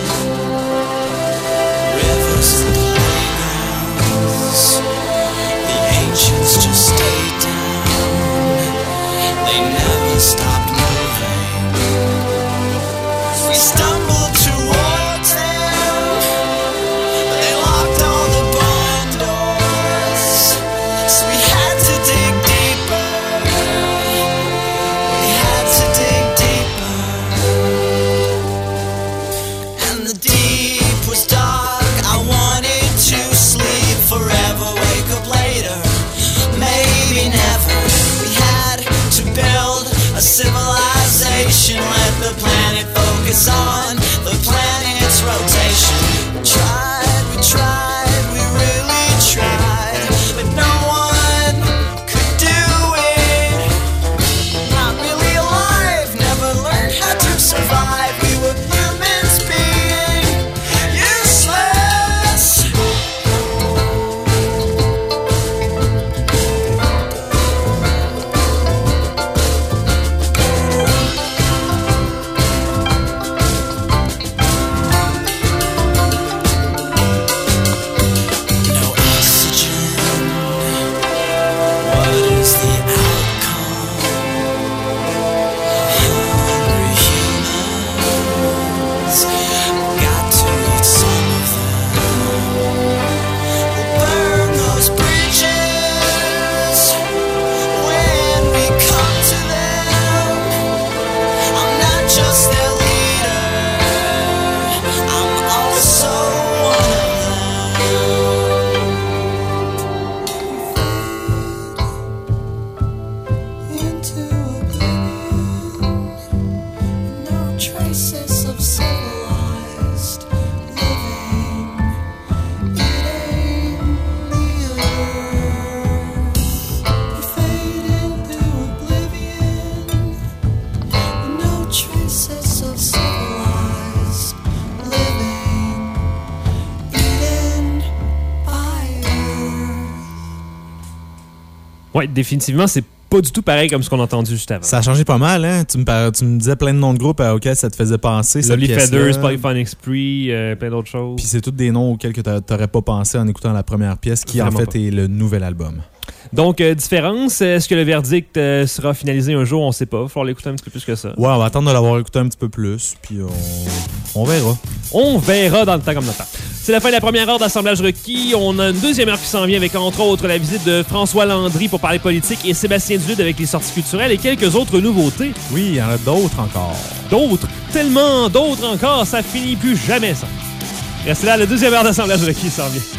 rivers and playgrounds. The ancients just stayed down. They never stopped moving. We stumbled towards them, but they locked all the barn doors. So we had to dig deeper. We had to dig deeper. And the deep was dark. I wanted to sleep forever, wake up later, maybe never. We had to build a civilization, let the planet focus on the planet's rotation. We tried, we tried, we really tried, but no one could do it. Not really alive, never learned how to survive. We were humans being useless. No oxygen. What is the outcome? Hungry humans. Got to eat some of them. We'll burn those bridges when we come to them. I'm not just their leader, I'm also one of them. Into oblivion, no traces of civilized living, eating the earth. We fade into oblivion, no traces of civilized living, eaten by earth. Ouais, définitivement, c'est pas du tout pareil comme ce qu'on a entendu juste avant. Ça a changé pas mal, hein? Tu me, par- tu me disais plein de noms de groupes auxquels ça te faisait penser. cette Lovely pièce-là. Feathers, Polyphonic Spree, euh, plein d'autres choses. Puis c'est tous des noms auxquels tu n'aurais pas pensé en écoutant la première pièce, qui Vraiment en fait pas. est le nouvel album. Donc, euh, différence, est-ce que le verdict euh, sera finalisé un jour? On sait pas. Il va falloir l'écouter un petit peu plus que ça. Ouais, on va attendre de l'avoir écouté un petit peu plus, puis on, on verra. On verra dans le temps comme dans le temps. C'est la fin de la première heure d'Assemblage requis. On a une deuxième heure qui s'en vient avec, entre autres, la visite de François Landry pour parler politique et Sébastien Dulude avec les sorties culturelles et quelques autres nouveautés. Oui, il y en a d'autres encore. D'autres, tellement d'autres encore, ça finit plus jamais, ça. Restez là, la deuxième heure d'Assemblage requis s'en vient.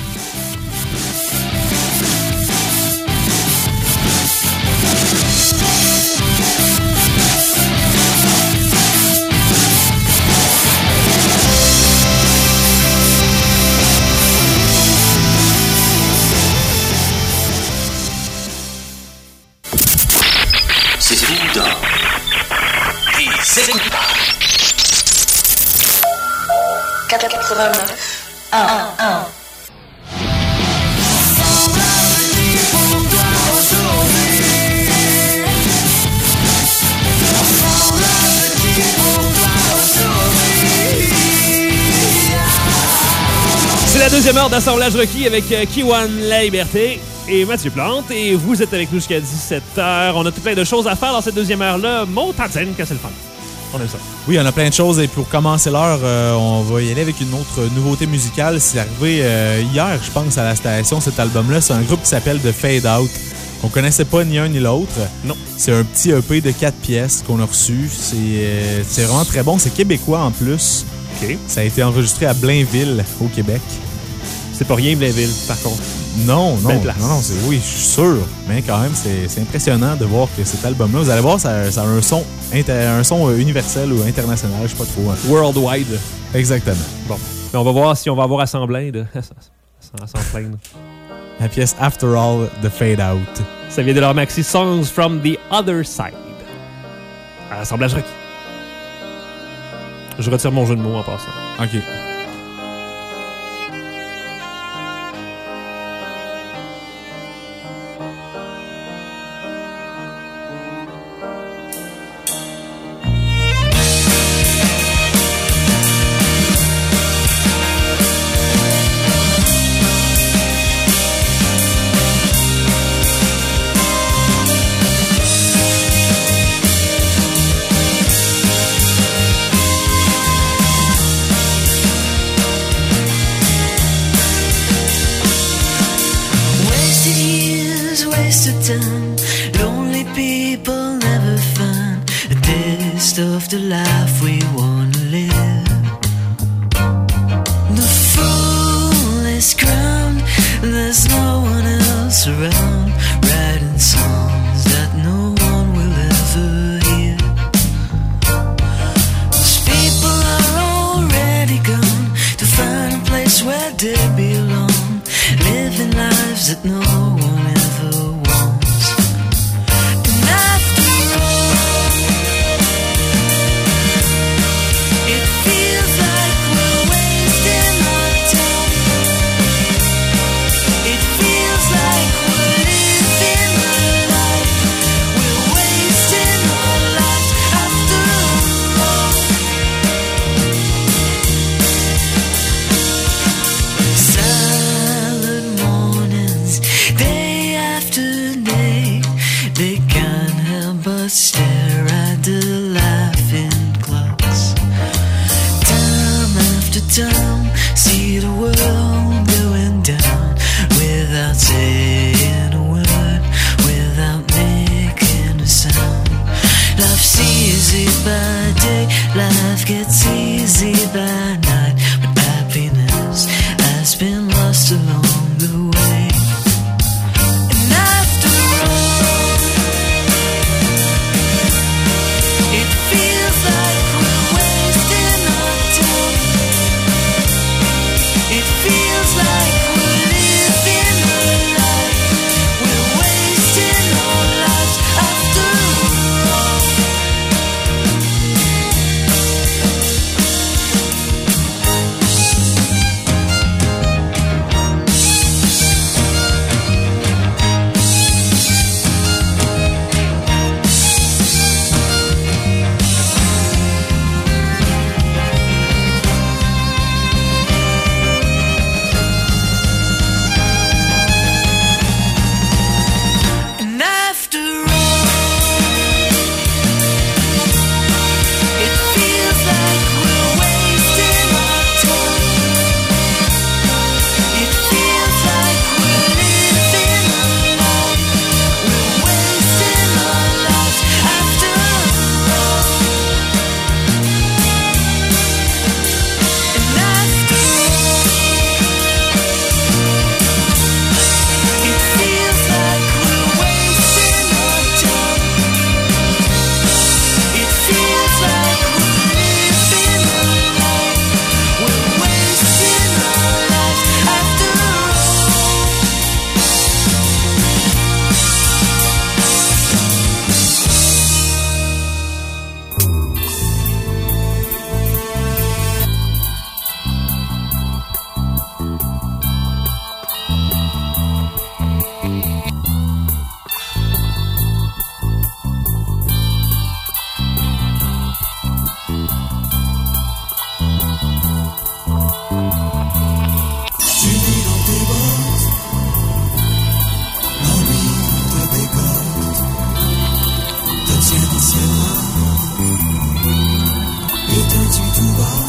C'est tout le temps. Des écoutages. quatre-vingt-neuf un un. C'est la Deuxième heure d'assemblage requis avec euh, Kiwan La Liberté et Mathieu Plante. Et vous êtes avec nous jusqu'à dix-sept heures. On a tout plein de choses à faire dans cette deuxième heure-là. Montagne, que c'est le fun. On aime ça. Oui, on a plein de choses. Et pour commencer l'heure, euh, on va y aller avec une autre nouveauté musicale. C'est arrivé euh, hier, je pense, à la station, cet album-là. C'est un groupe qui s'appelle The Fade Out. On connaissait pas ni un ni l'autre. Non. C'est un petit E P de quatre pièces qu'on a reçu. C'est euh, c'est vraiment très bon. C'est québécois en plus. OK. Ça a été enregistré à Blainville, au Québec. C'est pas rien, Blainville, par contre. Non, non, Belle place. non, non, c'est, oui, je suis sûr. Mais quand même, c'est, c'est impressionnant de voir que cet album-là, vous allez voir, ça, ça a un son, inter, un son universel ou international, je sais pas trop. Hein. Worldwide. Exactement. Bon. Mais on va voir si on va avoir à s'en plaindre. À s'en plaindre. La pièce After All, The Fade Out. Ça vient de leur maxi Songs from the Other Side. Assemblage requis. Je retire mon jeu de mots en passant. OK. tout bas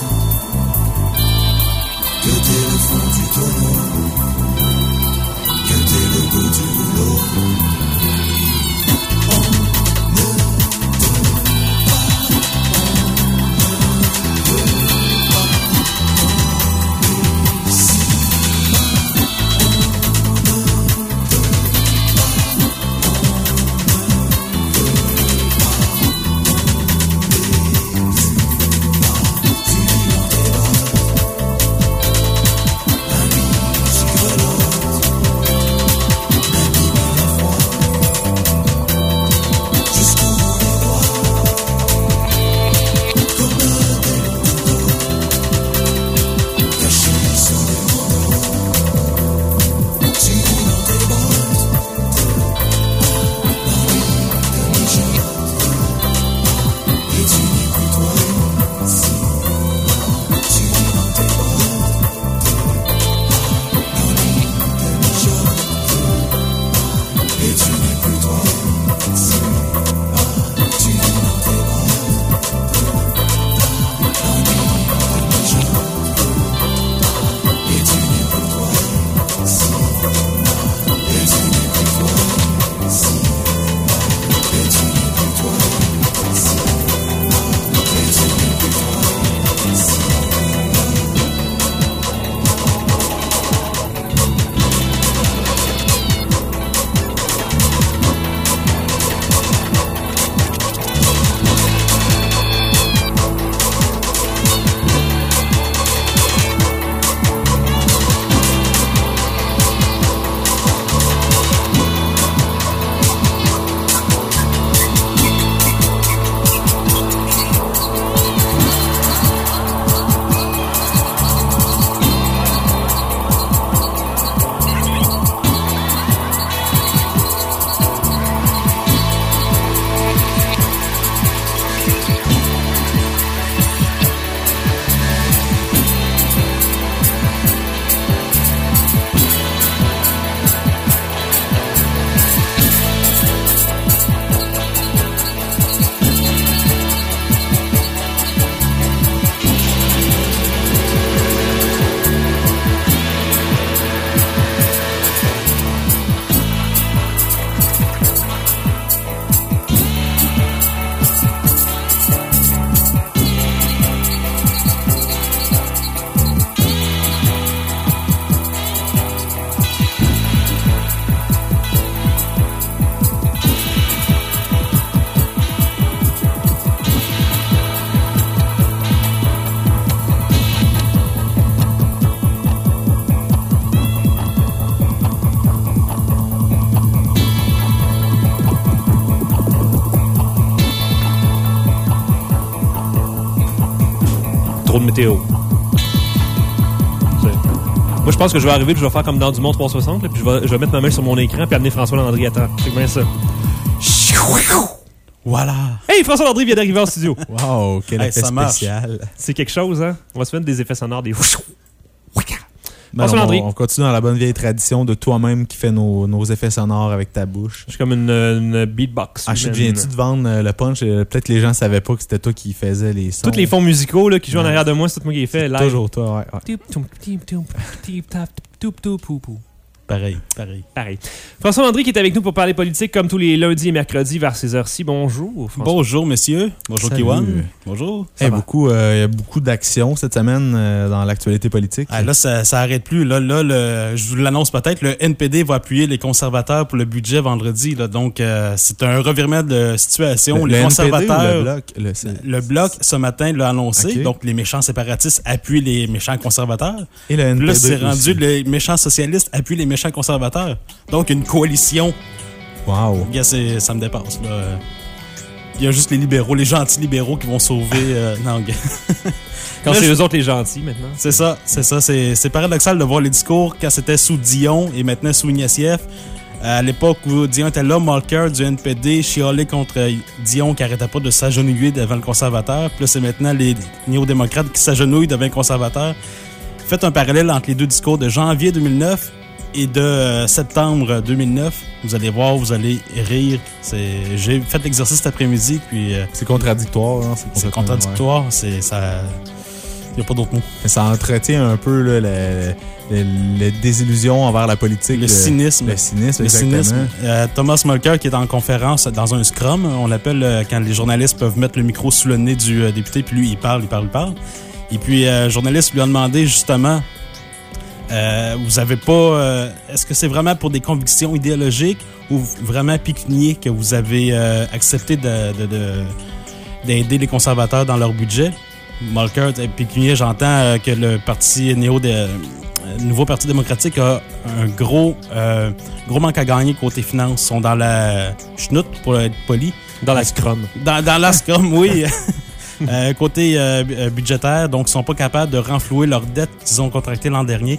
que t'es le fond du tonneau, que t'es le bout du rouleau. Trop de météo. C'est... Moi, je pense que je vais arriver et je vais faire comme dans du Mont trois cent soixante, là, puis je vais, je vais mettre ma main sur mon écran puis amener François Landry à temps. C'est bien ça. Voilà. Hey, François Landry vient d'arriver en studio. Wow, quel hey, effet spécial. C'est quelque chose, hein? On va se mettre des effets sonores, des... Ben on, on continue dans la bonne vieille tradition de toi-même qui fait nos, nos effets sonores avec ta bouche. Je suis comme une, une beatbox. Ah, je viens-tu de vendre le punch? Peut-être que les gens ne savaient pas que c'était toi qui faisais les sons. Tous les fonds musicaux là, qui jouent ouais. en arrière de moi, c'est tout moi qui les fait live. Toujours toi, ouais. ouais. Pareil, pareil. Pareil. François Landry qui est avec nous pour parler politique comme tous les lundis et mercredis vers ces heures-ci. Bonjour, François. Bonjour, messieurs. Bonjour, Kiwan. Bonjour. Il hey, beaucoup, euh, y a beaucoup d'actions cette semaine euh, dans l'actualité politique. Ah, là, ça, ça arrête plus. Là, là le, je vous l'annonce peut-être, le N P D va appuyer les conservateurs pour le budget vendredi. Là, donc, euh, c'est un revirement de situation. Le, les le conservateurs... N P D ou le Bloc? Le, le Bloc, ce matin, l'a annoncé. Okay. Donc, les méchants séparatistes appuient les méchants conservateurs. Et le N P D là, c'est rendu aussi. Les méchants socialistes appuient les méchants conservateurs. Donc, une coalition. Wow. Yeah, c'est, ça me dépasse. Là. Il y a juste les libéraux, les gentils libéraux qui vont sauver... Euh, non, quand c'est je... eux autres les gentils, maintenant. C'est ça, c'est ça. C'est, c'est paradoxal de voir les discours quand c'était sous Dion et maintenant sous Ignatif. À l'époque où Dion était là, Mulcair du N P D chialait contre Dion qui arrêtait pas de s'agenouiller devant le conservateur. Puis là, c'est maintenant les néo-démocrates qui s'agenouillent devant le conservateur. Faites un parallèle entre les deux discours de janvier deux mille neuf et de euh, septembre deux mille neuf. Vous allez voir, vous allez rire. C'est... J'ai fait l'exercice cet après-midi, puis... Euh, c'est contradictoire, hein? C'est, c'est contradictoire. Ouais. C'est, ça... Il n'y a pas d'autre mot. Ça entretient un peu là, la, la, la désillusion envers la politique. Le, le cynisme. Le cynisme, le exactement. cynisme. Euh, Thomas Mulcair qui est en conférence dans un scrum, on l'appelle euh, quand les journalistes peuvent mettre le micro sous le nez du euh, député, puis lui, il parle, il parle, il parle. Et puis, euh, le journaliste lui a demandé justement, euh, vous avez pas... Euh, est-ce que c'est vraiment pour des convictions idéologiques ou vraiment pécunier que vous avez euh, accepté de, de, de, d'aider les conservateurs dans leur budget? Mulcair, pécunier, j'entends euh, que le parti néo... De, euh, nouveau Parti démocratique a un gros, euh, gros manque à gagner côté finances. Ils sont dans la chenoute, pour être poli. Dans la scrum. Dans, dans la scrum, oui. Euh, côté euh, budgétaire, donc ils sont pas capables de renflouer leurs dettes qu'ils ont contractées l'an dernier.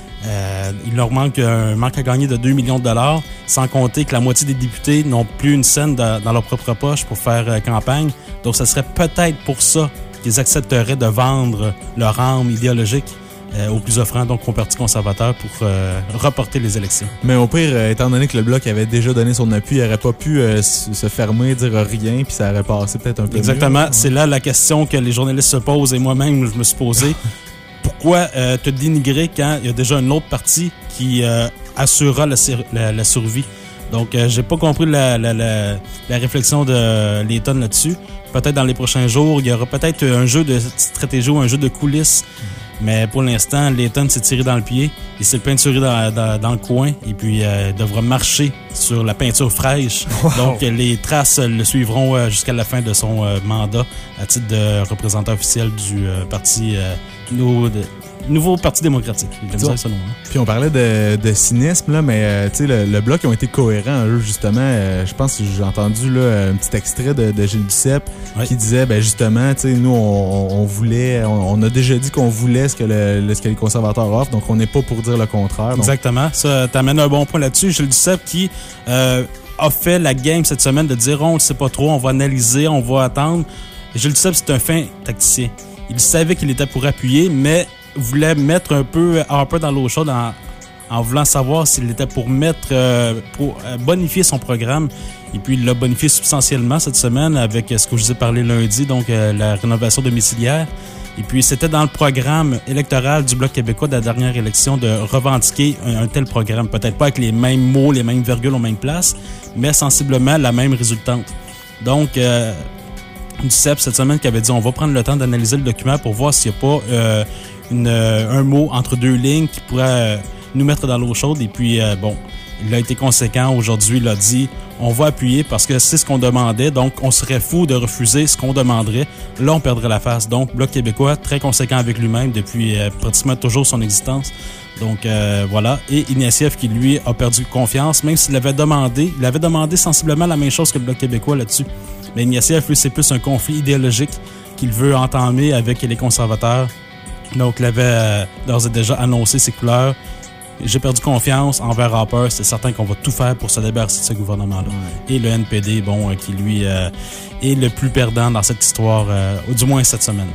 Euh, il leur manque un manque à gagner de deux millions de dollars, sans compter que la moitié des députés n'ont plus une scène de, dans leur propre poche pour faire euh, campagne. Donc, ce serait peut-être pour ça qu'ils accepteraient de vendre leur âme idéologique euh, aux plus offrants, donc au Parti conservateur, pour euh, reporter les élections. Mais au pire, euh, étant donné que le Bloc avait déjà donné son appui, il n'aurait pas pu euh, se fermer, dire rien, puis ça aurait passé peut-être un peu Exactement. mieux. C'est là la question que les journalistes se posent et moi-même, je me suis posé. Pourquoi euh, te dénigrer quand il y a déjà un autre parti qui euh, assurera la, la, la survie? Donc, euh, j'ai pas compris la, la, la, la réflexion de Layton là-dessus. Peut-être dans les prochains jours, il y aura peut-être un jeu de stratégie ou un jeu de coulisses. Mais pour l'instant, Layton s'est tiré dans le pied. Il s'est peinturé dans, dans, dans le coin et puis euh, devra marcher sur la peinture fraîche. Wow. Donc, les traces le suivront euh, jusqu'à la fin de son euh, mandat à titre de représentant officiel du euh, parti euh, nouveau, de, nouveau Parti démocratique. Dire ça, non, hein? Puis on parlait de, de cynisme, là, mais euh, tu sais, le, le Bloc ont été cohérents, eux, justement. Euh, je pense que j'ai entendu là, un petit extrait de, de Gilles Duceppe oui. qui disait, ben justement, tu sais, nous, on, on voulait, on, on a déjà dit qu'on voulait ce que, le, ce que les conservateurs offrent, donc on n'est pas pour dire le contraire. Donc... Exactement. Ça t'amène un bon point là-dessus. Gilles Duceppe qui euh, a fait la game cette semaine de dire, on ne sait pas trop, on va analyser, on va attendre. Gilles Duceppe, c'est un fin tacticien. Il savait qu'il était pour appuyer, mais voulait mettre un peu Harper dans l'eau chaude en, en voulant savoir s'il était pour mettre euh, pour euh, bonifier son programme. Et puis, il l'a bonifié substantiellement cette semaine avec ce que je vous ai parlé lundi, donc euh, la rénovation domiciliaire. Et puis, c'était dans le programme électoral du Bloc québécois de la dernière élection de revendiquer un, un tel programme. Peut-être pas avec les mêmes mots, les mêmes virgules aux mêmes places, mais sensiblement la même résultante. Donc, euh, Duceppe, cette semaine, qui avait dit on va prendre le temps d'analyser le document pour voir s'il n'y a pas euh, une, euh, un mot entre deux lignes qui pourrait euh, nous mettre dans l'eau chaude. Et puis, euh, bon, il a été conséquent aujourd'hui, il a dit on va appuyer parce que c'est ce qu'on demandait. Donc, on serait fou de refuser ce qu'on demanderait. Là, on perdrait la face. Donc, Bloc québécois, très conséquent avec lui-même depuis euh, pratiquement toujours son existence. Donc, euh, voilà. Et Ignatieff qui, lui, a perdu confiance, même s'il avait demandé, il avait demandé sensiblement la même chose que le Bloc québécois là-dessus. Mais Ignatieff, lui, c'est plus un conflit idéologique qu'il veut entamer avec les conservateurs. Donc, il avait euh, d'ores et déjà annoncé ses couleurs. J'ai perdu confiance envers Harper. C'est certain qu'on va tout faire pour se débarrasser de ce gouvernement-là. Ouais. Et le N P D, bon, euh, qui, lui, euh, est le plus perdant dans cette histoire, euh, ou du moins cette semaine.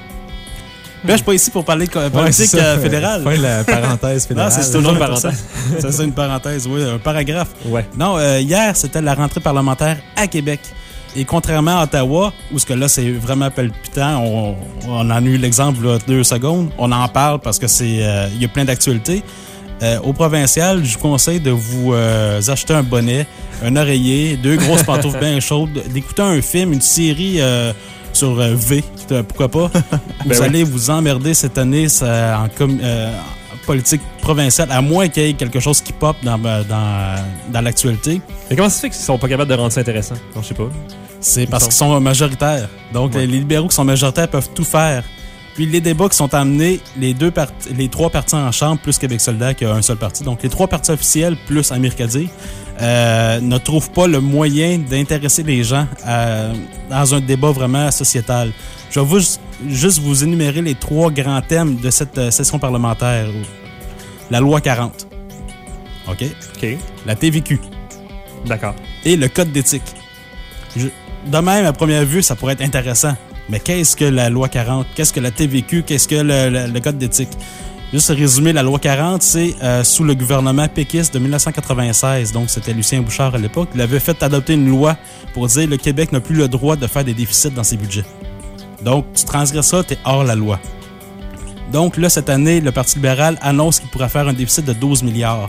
Là, je suis pas ici pour parler de politique ouais, euh, fédérale. Fin de la parenthèse fédérale. Non, c'est toujours une parenthèse. Ça, c'est une parenthèse, oui, un paragraphe. Ouais. Non, euh, hier, c'était la rentrée parlementaire à Québec. Et contrairement à Ottawa, où ce que là, c'est vraiment palpitant, on, on en a eu l'exemple là, deux secondes, on en parle parce que c'est, euh, il y a plein d'actualités. Euh, au provincial, je vous conseille de vous euh, acheter un bonnet, un oreiller, deux grosses pantoufles bien chaudes, d'écouter un film, une série euh, sur euh, V, euh, pourquoi pas. Vous ben allez oui. vous emmerder cette année ça, en, com- euh, en politique provinciale, à moins qu'il y ait quelque chose qui pop dans, dans, dans l'actualité. Mais comment ça se fait qu'ils sont pas capables de rendre ça intéressant? Non, je sais pas. C'est parce qu'ils sont majoritaires. Donc, ouais. les libéraux qui sont majoritaires peuvent tout faire. Puis les débats qui sont amenés, les deux part- les trois partis en chambre, plus Québec solidaire qui a un seul parti, donc les trois partis officiels plus Amirkadi, euh, ne trouvent pas le moyen d'intéresser les gens à, dans un débat vraiment sociétal. Je vais vous, juste vous énumérer les trois grands thèmes de cette euh, session parlementaire. La loi quarante. OK? OK. La T V Q. D'accord. Et le code d'éthique. Je, de même, à première vue, ça pourrait être intéressant. Mais qu'est-ce que la loi quarante? Qu'est-ce que la T V Q? Qu'est-ce que le, le, le code d'éthique? Juste résumer, la loi quarante, c'est euh, sous le gouvernement péquiste de dix-neuf cent quatre-vingt-seize. Donc, c'était Lucien Bouchard à l'époque. Il avait fait adopter une loi pour dire que le Québec n'a plus le droit de faire des déficits dans ses budgets. Donc, tu transgresses ça, t'es hors la loi. Donc là, cette année, le Parti libéral annonce qu'il pourra faire un déficit de douze milliards.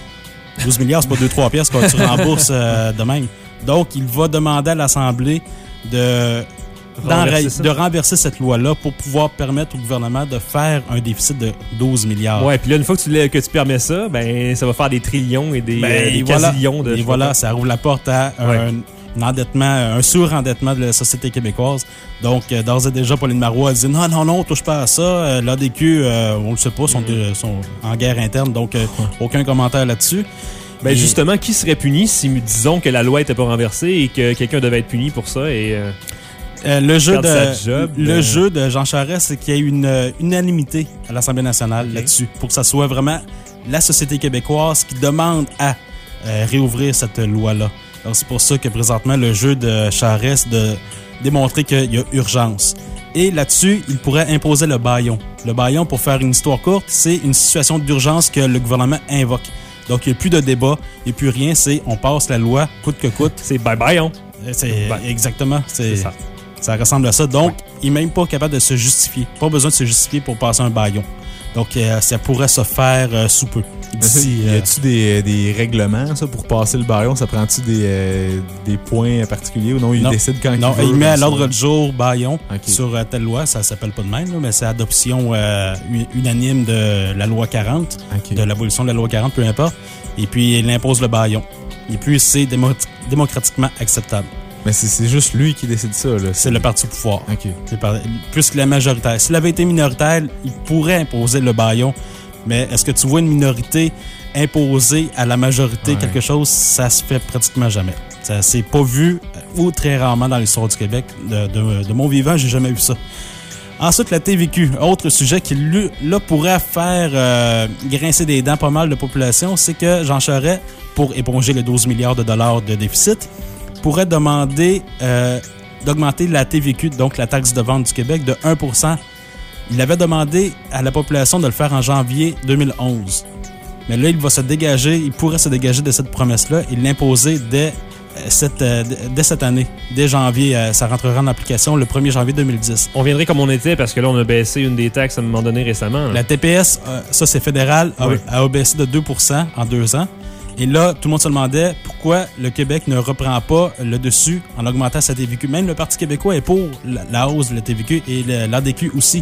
douze milliards, c'est pas deux trois pièces quand tu rembourses euh, de même. Donc, il va demander à l'Assemblée de, renverser, de renverser cette loi-là pour pouvoir permettre au gouvernement de faire un déficit de douze milliards. Ouais, puis là, une fois que tu, que tu permets ça, ben ça va faire des trillions et des, ben, euh, des voilà, quasilions de... Et voilà, ça ouvre la porte à un, ouais. un endettement, un surendettement de la société québécoise. Donc, euh, d'ores et déjà, Pauline Marois a dit non, non, non, touche pas à ça. Euh, L'A D Q, euh, on le sait pas, sont, mm. de, sont en guerre interne, donc euh, aucun commentaire là-dessus. Ben et... justement, qui serait puni si, disons, que la loi n'était pas renversée et que quelqu'un devait être puni pour ça et... Euh... Euh, le jeu de job, le euh... jeu de Jean Charest, c'est qu'il y ait une euh, unanimité à l'Assemblée nationale okay. là-dessus, pour que ça soit vraiment la société québécoise qui demande à euh, réouvrir cette loi-là. Donc c'est pour ça que présentement le jeu de Charest de démontrer qu'il y a urgence. Et là-dessus, il pourrait imposer le bâillon. Le bâillon, pour faire une histoire courte, c'est une situation d'urgence que le gouvernement invoque. Donc, il n'y a plus de débat, il n'y a plus rien, c'est on passe la loi, coûte que coûte. C'est bye-bye, hein? C'est bye. Exactement. C'est, c'est ça. Ça ressemble à ça. Donc, ouais. il n'est même pas capable de se justifier. Pas besoin de se justifier pour passer un bâillon. Donc, euh, ça pourrait se faire euh, sous peu. D'ici, euh... Y a-tu des, des règlements, ça, pour passer le bâillon? Ça prend-tu des, euh, des points particuliers ou non? Il non. décide quand non, il veut? Non, il met à l'ordre du jour bâillon okay. sur euh, telle loi. Ça s'appelle pas de même, là, mais c'est adoption euh, unanime de la loi quarante, okay. de l'abolition de la loi quarante, peu importe. Et puis, il impose le bâillon. Et puis, c'est démo- démocratiquement acceptable. Mais c'est, c'est juste lui qui décide ça, là. C'est le parti au pouvoir. Okay. C'est par, plus que la majoritaire. S'il avait été minoritaire, il pourrait imposer le bâillon. Mais est-ce que tu vois une minorité imposer à la majorité ouais. quelque chose? Ça se fait pratiquement jamais. Ça s'est pas vu ou très rarement dans l'histoire du Québec. De, de, de mon vivant, j'ai jamais vu ça. Ensuite, la T V Q. Autre sujet qui, là, pourrait faire euh, grincer des dents pas mal de population, c'est que Jean Charest, pour éponger les douze milliards de dollars de déficit, pourrait demander euh, d'augmenter la T V Q, donc la taxe de vente du Québec, de un pour cent. Il avait demandé à la population de le faire en janvier deux mille onze. Mais là, il va se dégager, il pourrait se dégager de cette promesse-là et l'imposer dès cette, euh, dès cette année. Dès janvier, euh, ça rentrera en application le premier janvier deux mille dix. On viendrait comme on était parce que là, on a baissé une des taxes à un moment donné récemment. Là. La T P S, euh, ça c'est fédéral, oui. a, a baissé de deux pour cent en deux ans. Et là, tout le monde se demandait pourquoi le Québec ne reprend pas le dessus en augmentant sa T V Q. Même le Parti québécois est pour la, la hausse de la T V Q et l'A D Q aussi.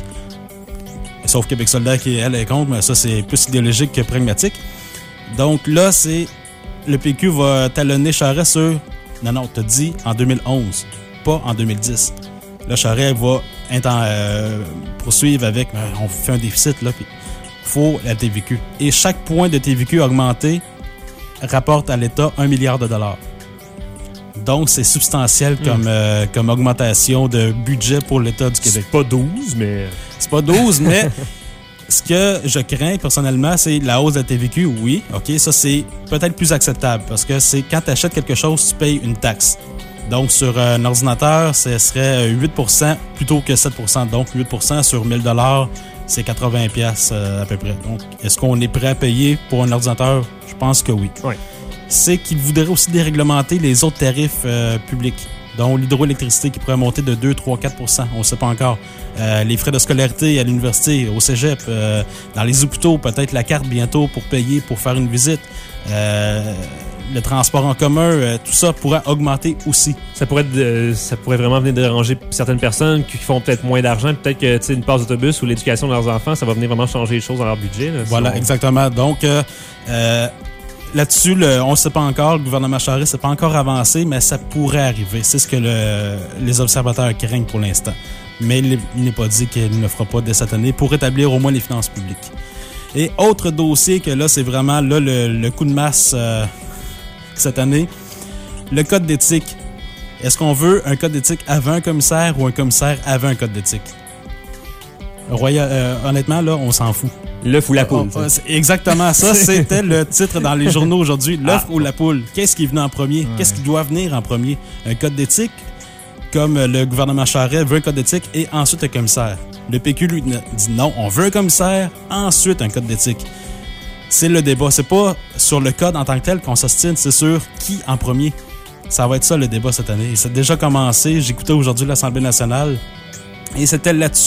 Sauf Québec solidaire qui, elle, est contre, mais ça, c'est plus idéologique que pragmatique. Donc là, c'est le P Q va talonner Charest sur... Non, non, t'as dit en deux mille onze, pas en deux mille dix. Là, Charest va inten- euh, poursuivre avec... Euh, on fait un déficit, là, puis il faut la T V Q. Et chaque point de T V Q augmenté rapporte à l'État un milliard de dollars. Donc, c'est substantiel comme, mmh. euh, comme augmentation de budget pour l'État du Québec. C'est pas douze, mais... C'est pas douze, mais ce que je crains personnellement, c'est la hausse de la T V Q. Oui, OK, ça, c'est peut-être plus acceptable parce que c'est quand tu achètes quelque chose, tu payes une taxe. Donc, sur un ordinateur, ce serait huit pour cent plutôt que sept pour cent. Donc, huit pour cent sur mille dollars, c'est quatre-vingts piastres euh, à peu près. Donc, est-ce qu'on est prêt à payer pour un ordinateur? Je pense que oui. Oui. C'est qu'il voudrait aussi déréglementer les autres tarifs euh, publics, dont l'hydroélectricité qui pourrait monter de deux, trois, quatre pour cent. On ne sait pas encore. Euh, les frais de scolarité à l'université, au cégep, euh, dans les hôpitaux, peut-être la carte bientôt pour payer, pour faire une visite. Euh, le transport en commun, euh, tout ça pourrait augmenter aussi. Ça pourrait, de, ça pourrait vraiment venir déranger certaines personnes qui font peut-être moins d'argent. Peut-être que, tu sais, une passe d'autobus ou l'éducation de leurs enfants, ça va venir vraiment changer les choses dans leur budget. Là, voilà, on... exactement. Donc, euh, euh, là-dessus, le, on ne sait pas encore, le gouvernement Charest n'a pas encore avancé, mais ça pourrait arriver. C'est ce que le, les observateurs craignent pour l'instant. Mais il, il n'est pas dit qu'il ne le fera pas dès cette année pour rétablir au moins les finances publiques. Et autre dossier que là, c'est vraiment là, le, le coup de masse euh, cette année, le code d'éthique. Est-ce qu'on veut un code d'éthique avant un commissaire ou un commissaire avant un code d'éthique? Royal, euh, honnêtement, là, on s'en fout. L'œuf ou la poule. Oh, c'est exactement ça. C'était le titre dans les journaux aujourd'hui. L'œuf ah. ou la poule. Qu'est-ce qui est venu en premier? Ouais. Qu'est-ce qui doit venir en premier? Un code d'éthique, comme le gouvernement Charest veut un code d'éthique, et ensuite un commissaire. Le P Q lui dit non, on veut un commissaire, ensuite un code d'éthique. C'est le débat. C'est pas sur le code en tant que tel qu'on s'ostine, c'est sur qui en premier. Ça va être ça le débat cette année. Et c'est déjà commencé. J'écoutais aujourd'hui l'Assemblée nationale et c'était là-dessus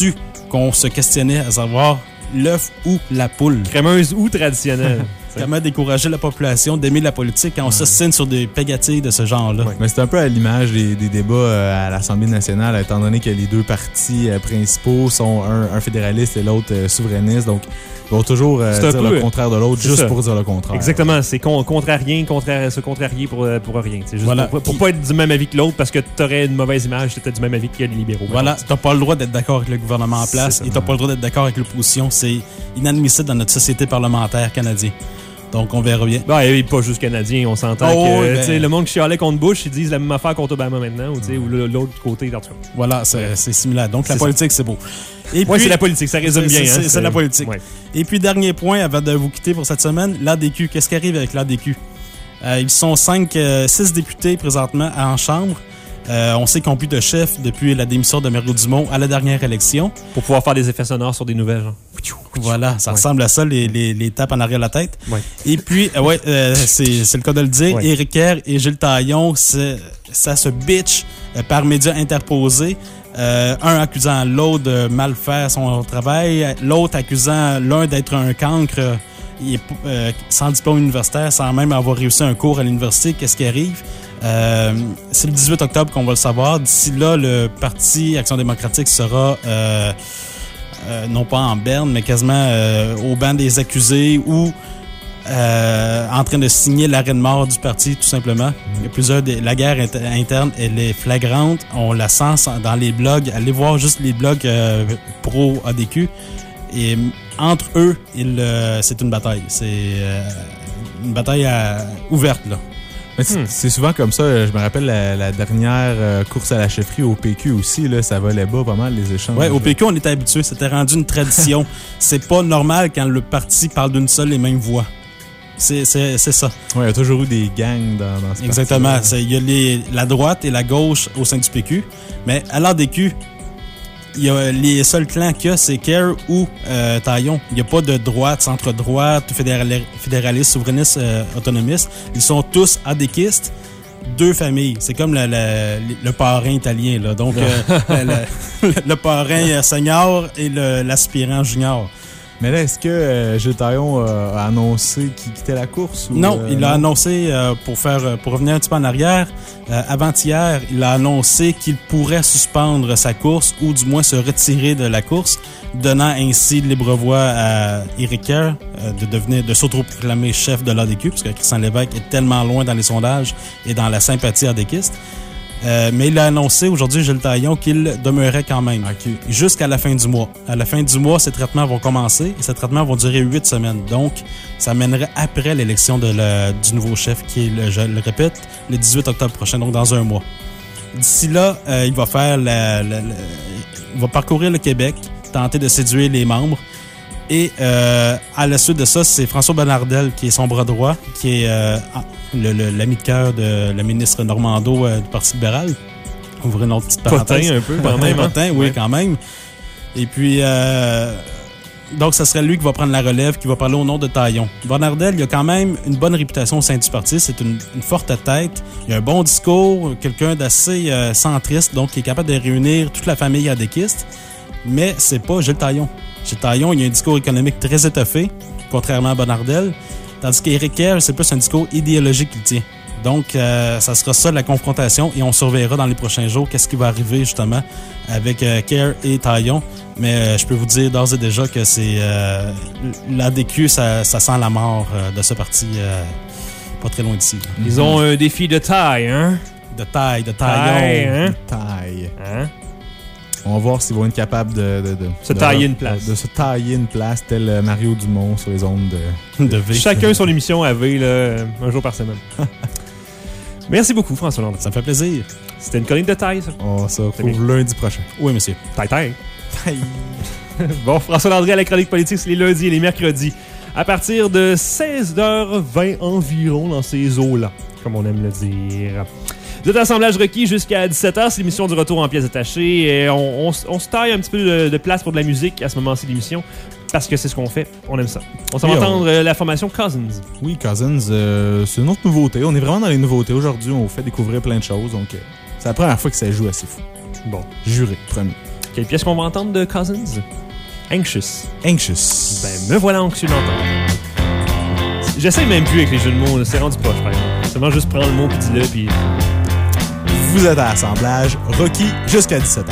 qu'on se questionnait à savoir l'œuf ou la poule. Crémeuse ou traditionnelle. Comment décourager la population d'aimer la politique quand on ouais. s'ostine sur des pégatilles de ce genre-là. Ouais. Mais c'est un peu à l'image des, des débats euh, à l'Assemblée nationale, étant donné que les deux partis euh, principaux sont un, un fédéraliste et l'autre euh, souverainiste. Donc, ils vont toujours euh, dire peu, le contraire de l'autre juste ça. pour dire le contraire. Exactement. C'est con, contrarien, contraire, se contrarier pour, pour rien. C'est juste voilà. pour, pour pas être du même avis que l'autre parce que tu aurais une mauvaise image, tu étais du même avis que les libéraux. Voilà. Tu n'as pas le droit d'être d'accord avec le gouvernement en place et tu n'as pas le droit d'être d'accord avec l'opposition. C'est inadmissible dans notre société parlementaire canadienne. Donc, on verra bien. Bah, et pas juste canadien, on s'entend oh, que ben... le monde qui chialait contre Bush, ils disent la même affaire contre Obama maintenant, ou, ou l'autre côté, en tout cas. Voilà, c'est, c'est similaire. Donc, c'est la politique, ça. C'est beau. Oui, c'est la politique, ça résume c'est, bien. C'est, hein, c'est, c'est la politique. Ouais. Et puis, dernier point, avant de vous quitter pour cette semaine, l'A D Q. Qu'est-ce qui arrive avec l'A D Q? Euh, ils sont cinq, euh, six députés présentement en chambre. Euh, on sait qu'ils n'ont plus de chef depuis la démission de Mario Dumont à la dernière élection. Pour pouvoir faire des effets sonores sur des nouvelles. Genre. Voilà, ça ouais. ressemble à ça, les, les, les tapes en arrière de la tête. Ouais. Et puis, euh, ouais, euh, c'est, c'est le cas de le dire, ouais. Éric Kerr et Gilles Taillon, c'est, ça se bitch euh, par médias interposés. Euh, un accusant l'autre de mal faire son travail, l'autre accusant l'un d'être un cancre euh, il est, euh, sans diplôme universitaire, sans même avoir réussi un cours à l'université. Qu'est-ce qui arrive? Euh, c'est le dix-huit octobre qu'on va le savoir. D'ici là, le Parti Action démocratique sera euh, euh, non pas en berne, mais quasiment euh, au banc des accusés ou euh, en train de signer l'arrêt de mort du parti, tout simplement. Il y a plusieurs des, la guerre interne, elle est flagrante. On la sent dans les blogs. Allez voir juste les blogs euh, pro-A D Q. Et entre eux, il, euh, c'est une bataille. C'est euh, une bataille à, ouverte, là. Mais c'est, hmm. c'est souvent comme ça. Je me rappelle la, la dernière euh, course à la chefferie au P Q aussi. Là, ça volait bas pas mal les échanges. Oui, au P Q, on était habitués. C'était rendu une tradition. C'est pas normal quand le parti parle d'une seule et même voix. C'est, c'est, c'est ça. Oui, il y a toujours eu des gangs dans, dans ce Exactement. Il y a les, la droite et la gauche au sein du P Q. Mais à l'A D Q, il y a les seuls clans qu'il y a, c'est Kerr ou euh, Taillon. Il n'y a pas de droite, centre-droite, fédéral, fédéraliste, souverainiste, euh, autonomiste. Ils sont tous adéquistes, deux familles. C'est comme le, le, le parrain italien, là. Donc, euh, le, le, le parrain senior et le, l'aspirant junior. Mais là, est-ce que euh, Gilles Taillon euh, a annoncé qu'il quittait la course? Ou, non, euh, il a annoncé, euh, pour faire pour revenir un petit peu en arrière, euh, avant-hier, il a annoncé qu'il pourrait suspendre sa course ou du moins se retirer de la course, donnant ainsi libre voie à Éric Kerr euh, de devenir, de s'autoproclamer chef de l'A D Q, parce que Christian Lévesque est tellement loin dans les sondages et dans la sympathie adéquiste. Euh, mais il a annoncé aujourd'hui, Gilles Taillon, qu'il demeurait quand même okay. jusqu'à la fin du mois. À la fin du mois, ces traitements vont commencer et ces traitements vont durer huit semaines. Donc, ça mènerait après l'élection de la, du nouveau chef qui est, le, je le répète, le dix-huit octobre prochain, donc dans un mois. D'ici là, euh, il va faire la, la, la, il va parcourir le Québec, tenter de séduire les membres. Et euh, à la suite de ça, c'est François Bonnardel qui est son bras droit, qui est euh, le, le, l'ami de cœur de la ministre Normando euh, du Parti libéral. Ouvrez une autre petite parenthèse. Potin un peu, quand même. Potin, hein? Oui, ouais. quand même. Et puis, euh, donc, ce serait lui qui va prendre la relève, qui va parler au nom de Taillon. Bonnardel, il a quand même une bonne réputation au sein du parti. C'est une, une forte tête. Il a un bon discours, quelqu'un d'assez euh, centriste, donc qui est capable de réunir toute la famille adéquiste. Mais c'est pas Gilles Taillon. Gilles Taillon, il a un discours économique très étoffé, contrairement à Bonnardel. Tandis qu'Éric Kerr, c'est plus un discours idéologique qu'il tient. Donc, euh, ça sera ça la confrontation et on surveillera dans les prochains jours qu'est-ce qui va arriver justement avec euh, Kerr et Taillon. Mais euh, je peux vous dire d'ores et déjà que c'est euh, l'A D Q, ça, ça sent la mort euh, de ce parti euh, pas très loin d'ici. Ils mm-hmm. ont un défi de taille, hein? De taille, de taillon. Taille, hein? De taille. Hein? On va voir s'ils vont être capables de, de, de se de, tailler de, une place. De, de se tailler une place, tel Mario Dumont sur les ondes de, de V. Chacun son émission à V, là, un jour par semaine. Merci beaucoup, François Landry. Ça me fait plaisir. C'était une chronique de taille, ça. On se retrouve lundi prochain. Oui, monsieur. Taille, taille. Taille. Bon, François Landry à la chronique politique, c'est les lundis et les mercredis. À partir de seize heures vingt environ dans ces eaux-là, comme on aime le dire. Vous êtes à Assemblage requis jusqu'à dix-sept heures, c'est l'émission du retour en pièces détachées. Et on, on, on se taille un petit peu de, de place pour de la musique à ce moment-ci de l'émission, parce que c'est ce qu'on fait, on aime ça. On s'en va oui, entendre on... la formation Cousins. Oui, Cousins, euh, c'est une autre nouveauté. On est vraiment dans les nouveautés. Aujourd'hui, on vous fait découvrir plein de choses, donc euh, c'est la première fois que ça joue assez fou. Bon. Juré, promis. Quelle pièce qu'on va entendre de Cousins? Anxious. Anxious. Ben, me voilà anxieux d'entendre. J'essaie même plus avec les jeux de mots, là. C'est rendu poche, par exemple. Seulement juste prendre le mot puis dis-le, puis... Vous êtes à l'assemblage Rocky jusqu'à dix-sept heures.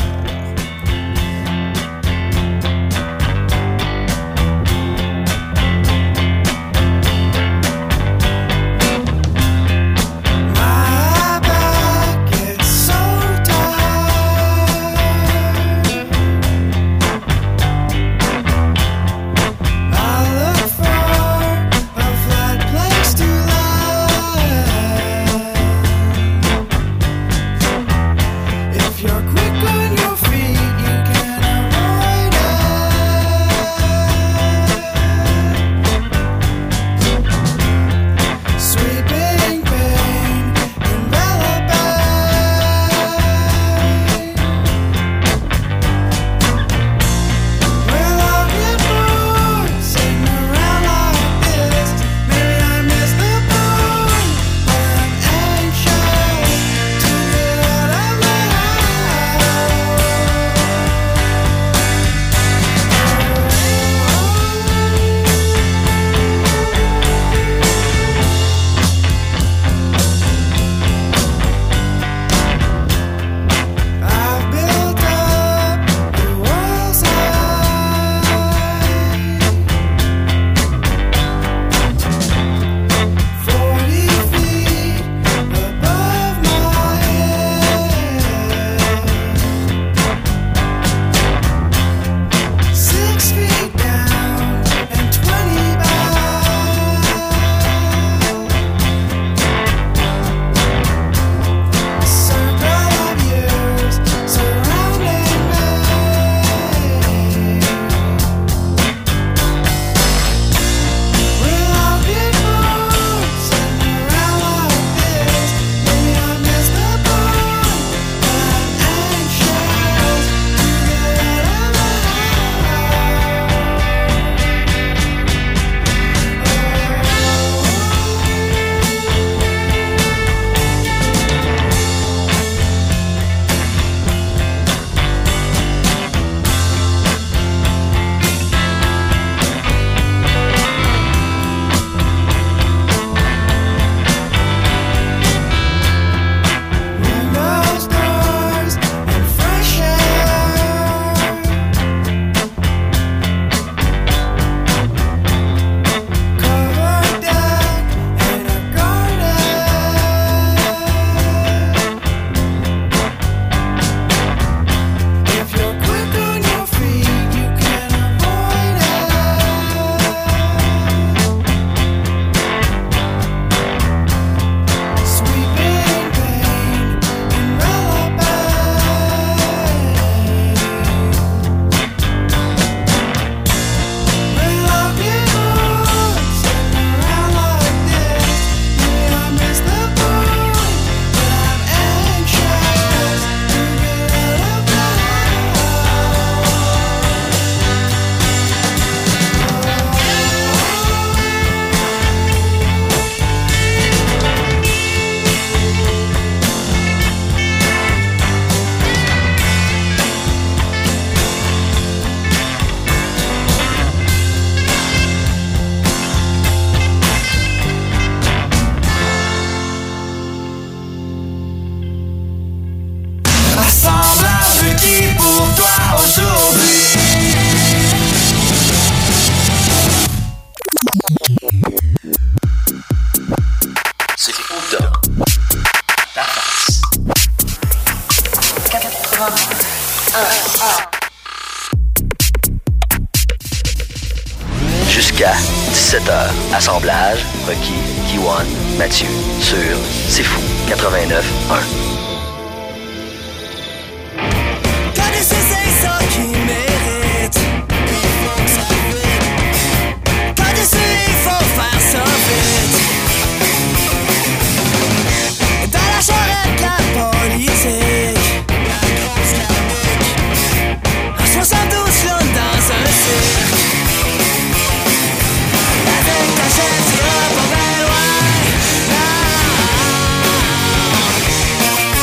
Jusqu'à dix-sept heures. Assemblage, Rocky, Kiwan, Mathieu, sur C'est Fou, quatre-vingt-neuf un. Connaissez, c'est ça qui mérite. Il faut que ça vite. Connaissez, il faut faire ça vite. Dans la charrette, la politique. La grosse camique. En soixante-douze clowns dans un cirque. Avec ta chaise, tu vas pas bien loin. Ah, ah, ah.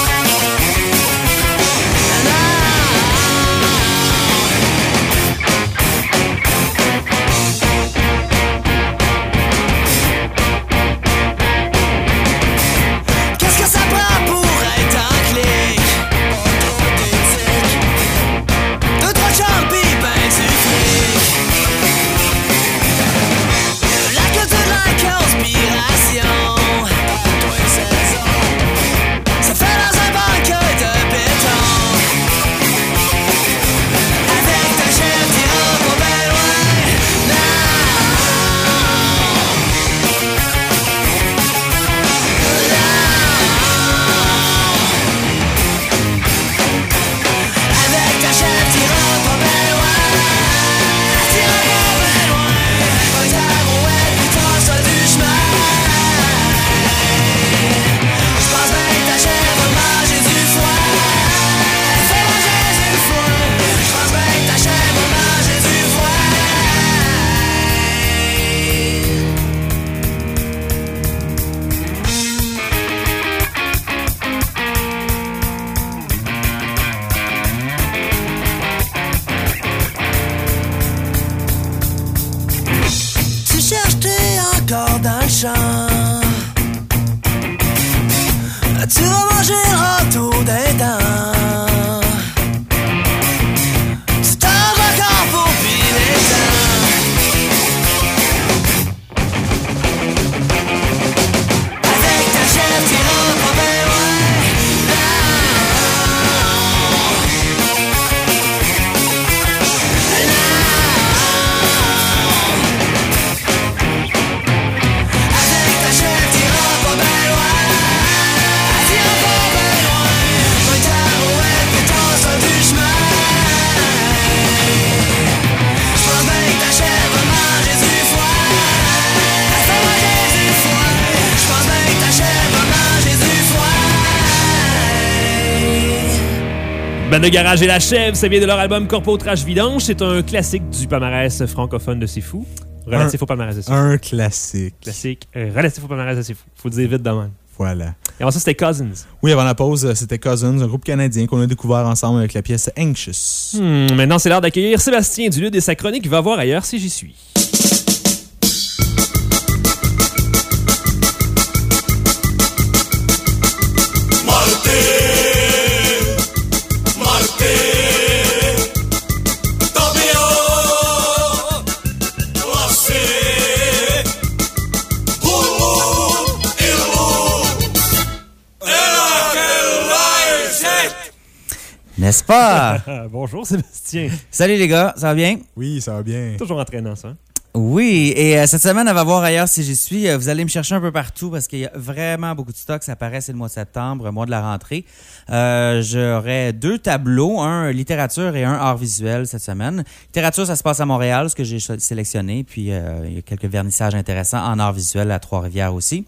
méchant. Tu vas manger le râteau d'un dent. C'est un record pour piler temps. Avec ta chef, t'iras pas bien loin. Avec ta chef, t'iras pas bien loin. T'iras pas bien loin. Pas de tarouette, mais t'en sors du chemin. J'pense bien que ta chef va manger du foin. Elle va manger du foin. J'pense bien que ta chef va manger du foin. Band de Garage et la Chèvre, ça vient de leur album Corpo Trash Vidange. C'est un classique du palmarès francophone de C'est Fou. Relatif au palmarès de C'est Fou. Un classique. Classique, euh, relatif au palmarès de C'est Fou. Faut le dire vite de même. Voilà. Et avant ça, c'était Cousins. Oui, avant la pause, c'était Cousins, un groupe canadien qu'on a découvert ensemble avec la pièce Anxious. Hmm, maintenant, c'est l'heure d'accueillir Sébastien Dulude et sa chronique Va voir ailleurs si j'y suis. N'est-ce pas? Bonjour Sébastien. Salut les gars, ça va bien? Oui, ça va bien. Toujours entraînant ça. Hein? Oui, et euh, cette semaine, elle va voir ailleurs si j'y suis. Euh, vous allez me chercher un peu partout parce qu'il y a vraiment beaucoup de stocks. Ça paraît, c'est le mois de septembre, mois de la rentrée. Euh, j'aurai deux tableaux, un littérature et un art visuel cette semaine. Littérature, ça se passe à Montréal, ce que j'ai sélectionné. Puis, euh, il y a quelques vernissages intéressants en art visuel à Trois-Rivières aussi.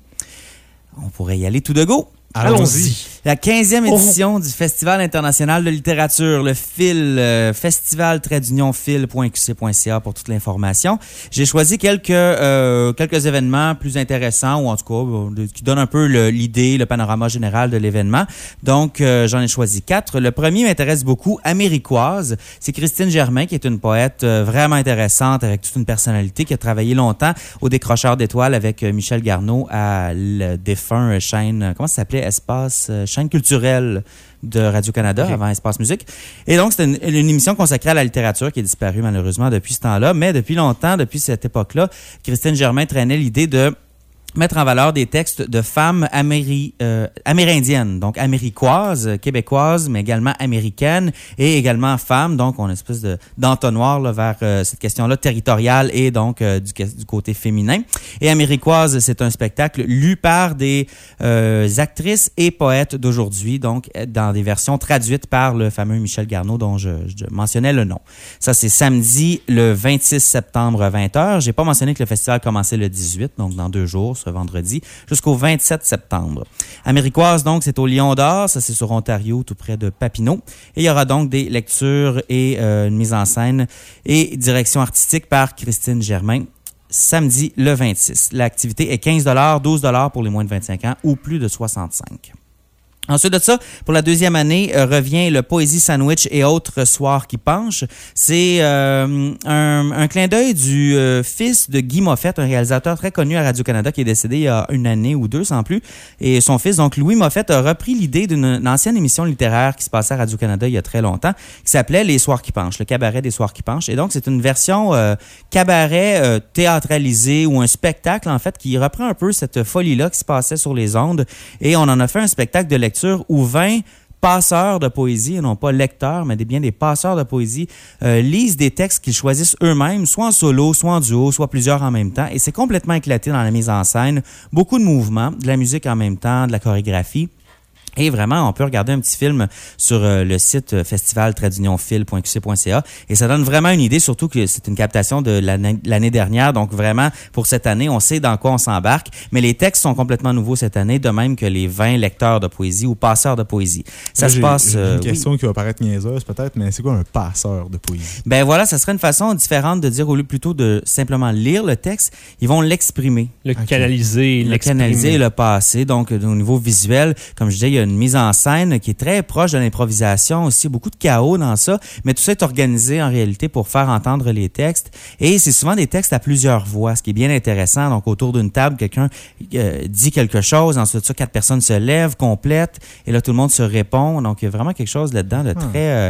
On pourrait y aller tout de go. Allons-y. La quinzième édition oh. du Festival international de littérature, le F I L, euh, festival trait d'union F I L point Q C point C A pour toute l'information. J'ai choisi quelques euh, quelques événements plus intéressants, ou en tout cas euh, qui donnent un peu le, l'idée, le panorama général de l'événement. Donc, euh, j'en ai choisi quatre. Le premier m'intéresse beaucoup, Américoise. C'est Christine Germain, qui est une poète euh, vraiment intéressante, avec toute une personnalité, qui a travaillé longtemps au Décrocheur d'étoiles avec euh, Michel Garneau à le défunt chaîne, comment ça s'appelait? Espace, euh, chaîne culturelle de Radio-Canada, okay. Avant Espace Musique. Et donc, c'est une, une émission consacrée à la littérature qui est disparue malheureusement depuis ce temps-là. Mais depuis longtemps, depuis cette époque-là, Christine Germain traînait l'idée de mettre en valeur des textes de femmes améri, euh, amérindiennes, donc américoises, québécoises, mais également américaines et également femmes. Donc, on a une espèce de, d'entonnoir là, vers euh, cette question-là territoriale et donc euh, du, du côté féminin. Et Américoise, c'est un spectacle lu par des euh, actrices et poètes d'aujourd'hui, donc dans des versions traduites par le fameux Michel Garneau dont je, je mentionnais le nom. Ça, c'est samedi le vingt-six septembre à vingt heures. J'ai pas mentionné que le festival commençait le dix-huit, donc dans deux jours, ce vendredi, jusqu'au vingt-sept septembre. Américoise, donc, c'est au Lion d'Or. Ça, c'est sur Ontario, tout près de Papineau. Et il y aura donc des lectures et euh, une mise en scène et direction artistique par Christine Germain. Samedi, le vingt-six. L'activité est quinze dollars, douze dollars pour les moins de vingt-cinq ans ou plus de soixante-cinq. Ensuite de ça, pour la deuxième année, euh, revient le Poésie Sandwich et autres soirs qui penchent. C'est euh, un, un clin d'œil du euh, fils de Guy Moffett, un réalisateur très connu à Radio-Canada qui est décédé il y a une année ou deux, sans plus. Et son fils, donc Louis Moffett, a repris l'idée d'une une ancienne émission littéraire qui se passait à Radio-Canada il y a très longtemps, qui s'appelait Les Soirs qui penchent, le cabaret des Soirs qui penchent. Et donc, c'est une version euh, cabaret euh, théâtralisé ou un spectacle, en fait, qui reprend un peu cette folie-là qui se passait sur les ondes. Et on en a fait un spectacle de lecture où vingt passeurs de poésie, et non pas lecteurs, mais des, bien des passeurs de poésie, euh, lisent des textes qu'ils choisissent eux-mêmes, soit en solo, soit en duo, soit plusieurs en même temps. Et c'est complètement éclaté dans la mise en scène. Beaucoup de mouvements, de la musique en même temps, de la chorégraphie. Et vraiment, on peut regarder un petit film sur euh, le site festival trait d'union F I L point Q C point C A et ça donne vraiment une idée, surtout que c'est une captation de l'année, l'année dernière. Donc vraiment, pour cette année, on sait dans quoi on s'embarque. Mais les textes sont complètement nouveaux cette année, de même que les vingt lecteurs de poésie ou passeurs de poésie. Ça Là, se j'ai, passe... J'ai euh, une question oui. qui va paraître niaiseuse peut-être, mais c'est quoi un passeur de poésie? Ben voilà, ça serait une façon différente de dire, au lieu plutôt de simplement lire le texte, ils vont l'exprimer. Le okay. canaliser, le l'exprimer. canaliser et le passer. Donc, au niveau visuel, comme je disais, il y a une mise en scène qui est très proche de l'improvisation, aussi beaucoup de chaos dans ça, mais tout ça est organisé en réalité pour faire entendre les textes. Et c'est souvent des textes à plusieurs voix, ce qui est bien intéressant. Donc, autour d'une table, quelqu'un euh, dit quelque chose, ensuite ça, quatre personnes se lèvent, complètent, et là, tout le monde se répond. Donc, il y a vraiment quelque chose là-dedans de très... Euh,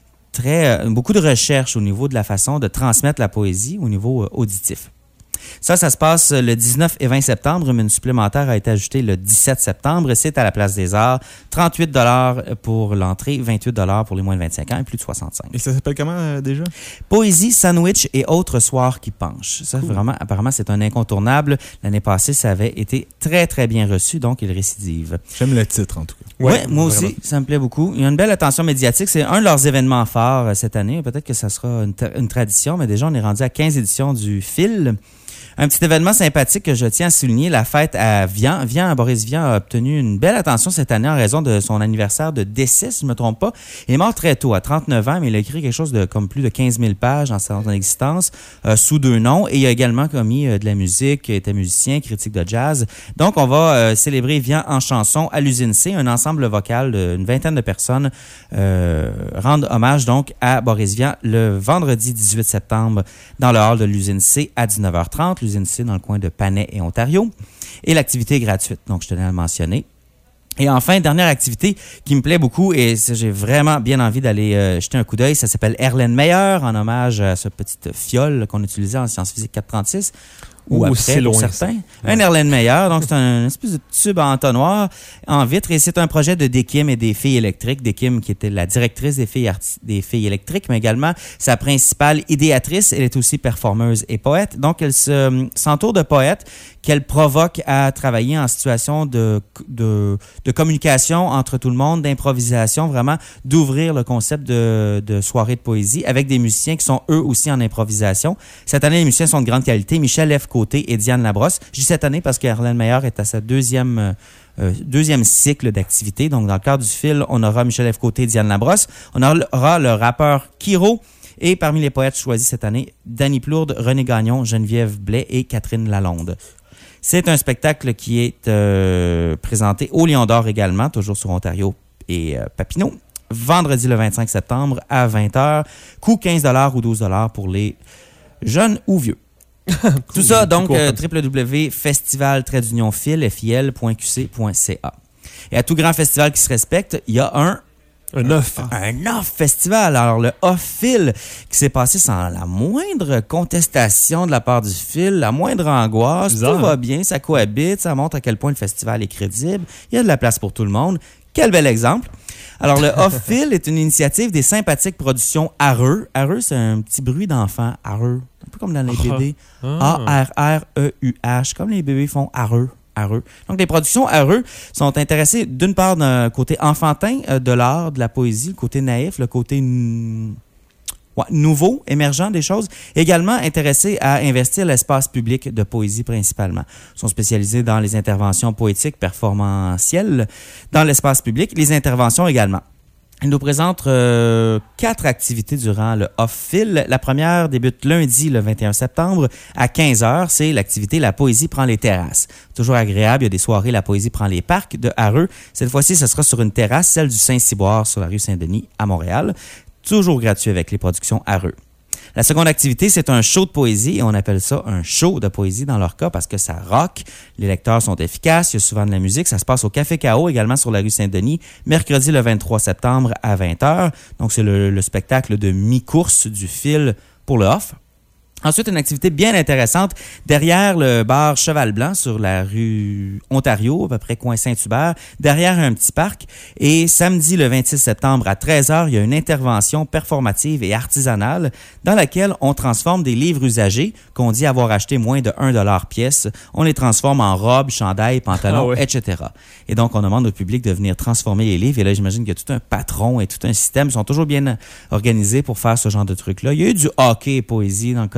très euh, beaucoup de recherche au niveau de la façon de transmettre la poésie au niveau euh, auditif. Ça, ça se passe le dix-neuf et vingt septembre, mais une supplémentaire a été ajoutée le dix-sept septembre. C'est à la Place des Arts. trente-huit dollars pour l'entrée, vingt-huit dollars pour les moins de vingt-cinq ans et plus de soixante-cinq. Et ça s'appelle comment euh, déjà? Poésie, sandwich et autres soirs qui penchent. Ça, cool. Vraiment, apparemment, c'est un incontournable. L'année passée, ça avait été très, très bien reçu, donc il récidive. J'aime le titre, en tout cas. Oui, ouais, moi vraiment. aussi, ça me plaît beaucoup. Il y a une belle attention médiatique. C'est un de leurs événements forts cette année. Peut-être que ça sera une, tra- une tradition, mais déjà, on est rendu à quinze éditions du Fil. Un petit événement sympathique que je tiens à souligner, la fête à Vian. Vian, Boris Vian a obtenu une belle attention cette année en raison de son anniversaire de décès, si je ne me trompe pas. Il est mort très tôt, à trente-neuf ans, mais il a écrit quelque chose de comme plus de quinze mille pages dans son existence, euh, sous deux noms. Et il a également commis euh, de la musique, il était musicien, critique de jazz. Donc, on va euh, célébrer Vian en chanson à l'Usine C, un ensemble vocal d'une vingtaine de personnes euh, rendent hommage donc à Boris Vian le vendredi dix-huit septembre dans le hall de l'Usine C à dix-neuf heures trente. L'Usine C dans le coin de Panay et Ontario. Et l'activité est gratuite, donc je tenais à le mentionner. Et enfin, dernière activité qui me plaît beaucoup et j'ai vraiment bien envie d'aller euh, jeter un coup d'œil, ça s'appelle Erlenmeyer, en hommage à ce petit fiole qu'on utilisait en sciences physiques quatre cent trente-six. Ou oh, après, c'est loin, pour certains. Ça. Un Erlenmeyer, donc c'est un une espèce de tube en entonnoir en vitre et c'est un projet de Dekim et des filles électriques. Dekim qui était la directrice des filles, arti- des filles électriques, mais également sa principale idéatrice. Elle est aussi performeuse et poète. Donc, elle se, s'entoure de poètes qu'elle provoque à travailler en situation de, de, de communication entre tout le monde, d'improvisation, vraiment d'ouvrir le concept de, de soirée de poésie avec des musiciens qui sont eux aussi en improvisation. Cette année, les musiciens sont de grande qualité. Michel F. Côté et Diane Labrosse. Je dis cette année parce qu'Erlenmeyer est à sa deuxième, euh, deuxième cycle d'activité. Donc, dans le cadre du Fil, on aura Michel F. Côté et Diane Labrosse. On aura le rappeur Kiro. Et parmi les poètes choisis cette année, Danny Plourde, René Gagnon, Geneviève Blais et Catherine Lalonde. C'est un spectacle qui est euh, présenté au Lion d'Or également, toujours sur Ontario et euh, Papineau. Vendredi le vingt-cinq septembre à vingt heures. Coût quinze dollars ou douze dollars pour les jeunes ou vieux. Cool. Tout ça, donc, euh, w w w point festival trait d'union fil point q c point c a. Et à tout grand festival qui se respecte, il y a un... Un off. Un, un off festival. Alors, le off-fil qui s'est passé sans la moindre contestation de la part du Fil, la moindre angoisse. Bizarre, tout va hein? bien, ça cohabite, ça montre à quel point le festival est crédible. Il y a de la place pour tout le monde. Quel bel exemple. Alors, le Off-Fil est une initiative des sympathiques productions Areux. Areux, c'est un petit bruit d'enfant. Areux. Un peu comme dans les bébés. A R R E U H. Comme les bébés font Areux. Areux. Donc, les productions Areux sont intéressées d'une part d'un côté enfantin euh, de l'art, de la poésie, le côté naïf, le côté n- ouais, nouveau, émergent des choses. Également intéressées à investir l'espace public de poésie principalement. Ils sont spécialisés dans les interventions poétiques performantielles dans l'espace public, les interventions également. Il nous présente euh, quatre activités durant le Off-Fil. La première débute lundi, le vingt et un septembre, à quinze heures. C'est l'activité « La poésie prend les terrasses ». Toujours agréable, il y a des soirées « La poésie prend les parcs » de Areux. Cette fois-ci, ce sera sur une terrasse, celle du Saint-Cyboire, sur la rue Saint-Denis, à Montréal. Toujours gratuit avec les productions Areux. La seconde activité, c'est un show de poésie et on appelle ça un show de poésie dans leur cas parce que ça rock. Les lecteurs sont efficaces, il y a souvent de la musique. Ça se passe au Café K O, également sur la rue Saint-Denis, mercredi le vingt-trois septembre à vingt heures. Donc, c'est le, le spectacle de mi-course du Fil pour le off. Ensuite, une activité bien intéressante derrière le bar Cheval Blanc sur la rue Ontario, à peu près coin Saint-Hubert, derrière un petit parc. Et samedi, le vingt-six septembre à treize heures, il y a une intervention performative et artisanale dans laquelle on transforme des livres usagés qu'on dit avoir acheté moins de un dollar pièce. On les transforme en robes, chandails, pantalons, ah ouais. et cetera. Et donc, on demande au public de venir transformer les livres. Et là, j'imagine qu'il y a tout un patron et tout un système. Ils sont toujours bien organisés pour faire ce genre de trucs-là. Il y a eu du hockey et poésie dans le cas des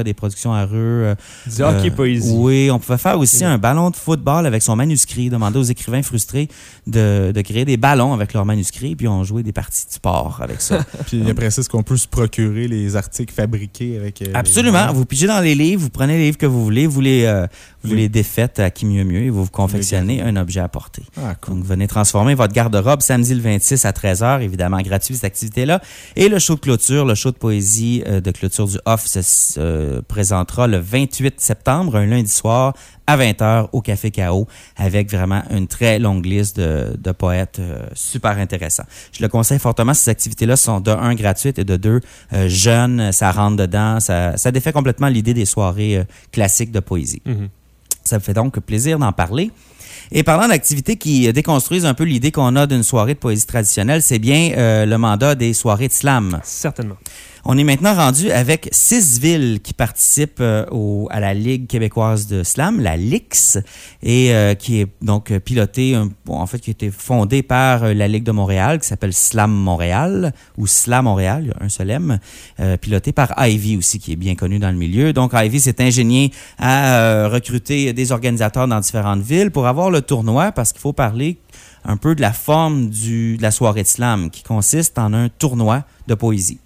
des productions à rue. Du hockey euh, poésie. Oui, on pouvait faire aussi un ballon de football avec son manuscrit, demander aux écrivains frustrés de, de créer des ballons avec leur manuscrit, puis on jouait des parties de sport avec ça. Puis après ça, est-ce qu'on peut se procurer les articles fabriqués avec... Euh, Absolument. Les... Vous pigez dans les livres, vous prenez les livres que vous voulez, vous les, euh, vous les défaites à qui mieux mieux et vous vous confectionnez un objet à porter. Ah, cool. Donc, venez transformer votre garde-robe samedi le vingt-six à treize heures, évidemment gratuit cette activité-là. Et le show de clôture, le show de poésie euh, de clôture du Off se euh, présentera le vingt-huit septembre, un lundi soir, à vingt heures au Café K O, avec vraiment une très longue liste de, de poètes euh, super intéressants. Je le conseille fortement. Ces activités-là sont de un gratuites et de deux euh, jeunes. Ça rentre dedans. Ça, ça défait complètement l'idée des soirées euh, classiques de poésie. Mm-hmm. Ça me fait donc plaisir d'en parler. Et parlant d'activités qui déconstruisent un peu l'idée qu'on a d'une soirée de poésie traditionnelle, c'est bien euh, le mandat des soirées de slam. Certainement. On est maintenant rendu avec six villes qui participent euh, au, à la Ligue québécoise de slam, la L I X, et euh, qui est donc pilotée, euh, bon, en fait, qui a été fondée par euh, la Ligue de Montréal, qui s'appelle Slam Montréal, ou Slam Montréal, il y a un seul M, euh, pilotée par Ivy aussi, qui est bien connu dans le milieu. Donc, Ivy s'est ingénié à euh, recruter des organisateurs dans différentes villes pour avoir le tournoi, parce qu'il faut parler un peu de la forme du, de la soirée de slam, qui consiste en un tournoi de poésie.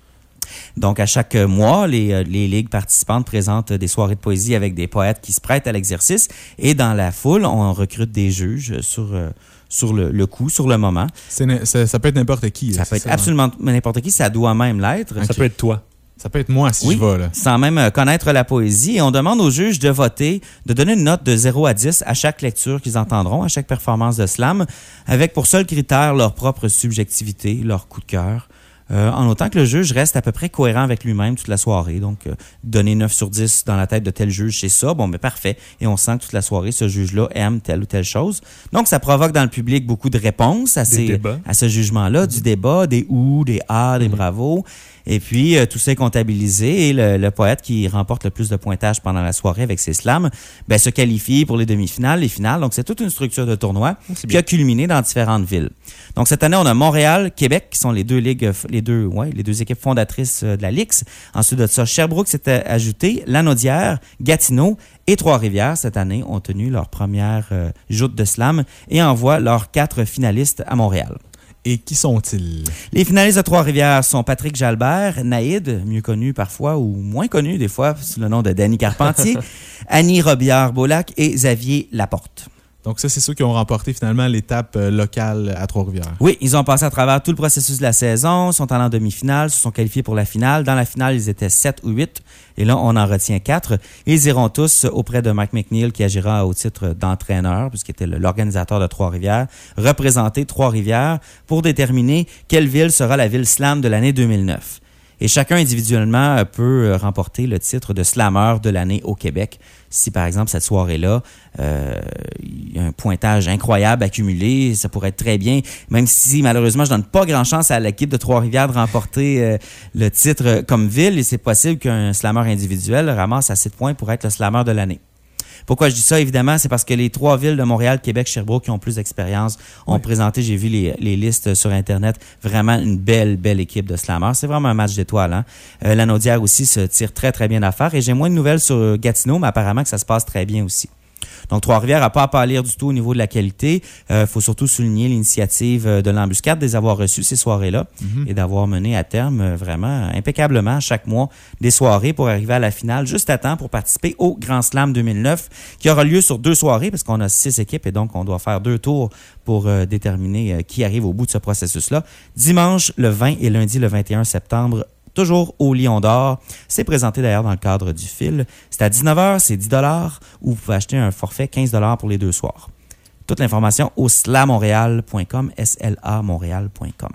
Donc, à chaque mois, les, les ligues participantes présentent des soirées de poésie avec des poètes qui se prêtent à l'exercice. Et dans la foule, on recrute des juges sur, sur le, le coup, sur le moment. C'est, ça, ça peut être n'importe qui. Ça là, peut être ça, absolument hein? n'importe qui. Ça doit même l'être. Okay. Ça peut être toi. Ça peut être moi si oui, je vais. Là. Sans même connaître la poésie. Et on demande aux juges de voter, de donner une note de zéro à dix à chaque lecture qu'ils entendront, à chaque performance de slam, avec pour seul critère leur propre subjectivité, leur coup de cœur. Euh, en autant que le juge reste à peu près cohérent avec lui-même toute la soirée. Donc, euh, donner neuf sur dix dans la tête de tel juge, c'est ça. Bon, mais parfait. Et on sent que toute la soirée, ce juge-là aime telle ou telle chose. Donc, ça provoque dans le public beaucoup de réponses à, ces, à ce jugement-là, du débat, des ou, des ah, des mmh. bravos. Et puis, euh, tout ça est comptabilisé et le, le poète qui remporte le plus de pointage pendant la soirée avec ses slams ben, se qualifie pour les demi-finales, les finales. Donc, c'est toute une structure de tournoi c'est qui bien. a culminé dans différentes villes. Donc, cette année, on a Montréal, Québec, qui sont les deux ligues, les deux, ouais, les deux équipes fondatrices de la L I X. Ensuite de ça, Sherbrooke s'est ajouté, Lanaudière, Gatineau et Trois-Rivières, cette année, ont tenu leur première euh, joute de slam et envoient leurs quatre finalistes à Montréal. Et qui sont-ils? Les finalistes de Trois-Rivières sont Patrick Jalbert, Naïd, mieux connu parfois ou moins connu des fois sous le nom de Danny Carpentier, Annie Robillard-Beaulac et Xavier Laporte. Donc ça, c'est ceux qui ont remporté finalement l'étape euh, locale à Trois-Rivières. Oui, ils ont passé à travers tout le processus de la saison, sont allés en demi-finale, se sont qualifiés pour la finale. Dans la finale, ils étaient sept ou huit, et là, on en retient quatre. Ils iront tous auprès de Mike McNeil, qui agira au titre d'entraîneur, puisqu'il était l'organisateur de Trois-Rivières, représenter Trois-Rivières pour déterminer quelle ville sera la ville slam de l'année deux mille neuf. Et chacun individuellement peut remporter le titre de slameur de l'année au Québec. Si, par exemple, cette soirée-là, euh, il y a un pointage incroyable accumulé, ça pourrait être très bien, même si, malheureusement, je donne pas grand chance à l'équipe de Trois-Rivières de remporter euh, le titre comme ville, et c'est possible qu'un slameur individuel ramasse assez de points pour être le slameur de l'année. Pourquoi je dis ça? Évidemment, c'est parce que les trois villes de Montréal, Québec, Sherbrooke qui ont plus d'expérience ont oui. présenté, j'ai vu les, les listes sur Internet, vraiment une belle, belle équipe de slammers. C'est vraiment un match d'étoiles. Hein? Euh, Lanaudière aussi se tire très, très bien d'affaire. Et j'ai moins de nouvelles sur Gatineau, mais apparemment que ça se passe très bien aussi. Donc, Trois-Rivières n'a pas à pâlir du tout au niveau de la qualité. Il euh, faut surtout souligner l'initiative de l'Embuscade de les avoir reçus ces soirées-là mm-hmm. et d'avoir mené à terme euh, vraiment impeccablement chaque mois des soirées pour arriver à la finale juste à temps pour participer au Grand Slam deux mille neuf qui aura lieu sur deux soirées parce qu'on a six équipes et donc on doit faire deux tours pour euh, déterminer euh, qui arrive au bout de ce processus-là. Dimanche le vingt et lundi le vingt et un septembre, toujours au Lion d'Or. C'est présenté d'ailleurs dans le cadre du fil. C'est à dix-neuf heures, c'est dix dollars ou vous pouvez acheter un forfait quinze dollars pour les deux soirs. Toute l'information au slamontréal point com, S L A montréal point com.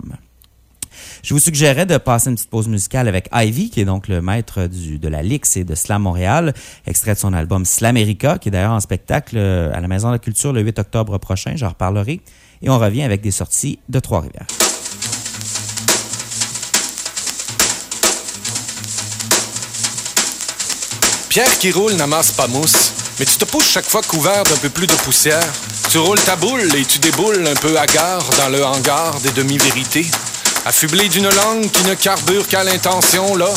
Je vous suggérais de passer une petite pause musicale avec Ivy, qui est donc le maître du, de la L I X et de Slam Montréal, extrait de son album Slamerica, qui est d'ailleurs en spectacle à la Maison de la Culture le huit octobre prochain. J'en reparlerai. Et on revient avec des sorties de Trois-Rivières. Pierre qui roule n'amasse pas mousse, mais tu te pousses chaque fois couvert d'un peu plus de poussière. Tu roules ta boule et tu déboules un peu hagard dans le hangar des demi-vérités. Affublé d'une langue qui ne carbure qu'à l'intention, là,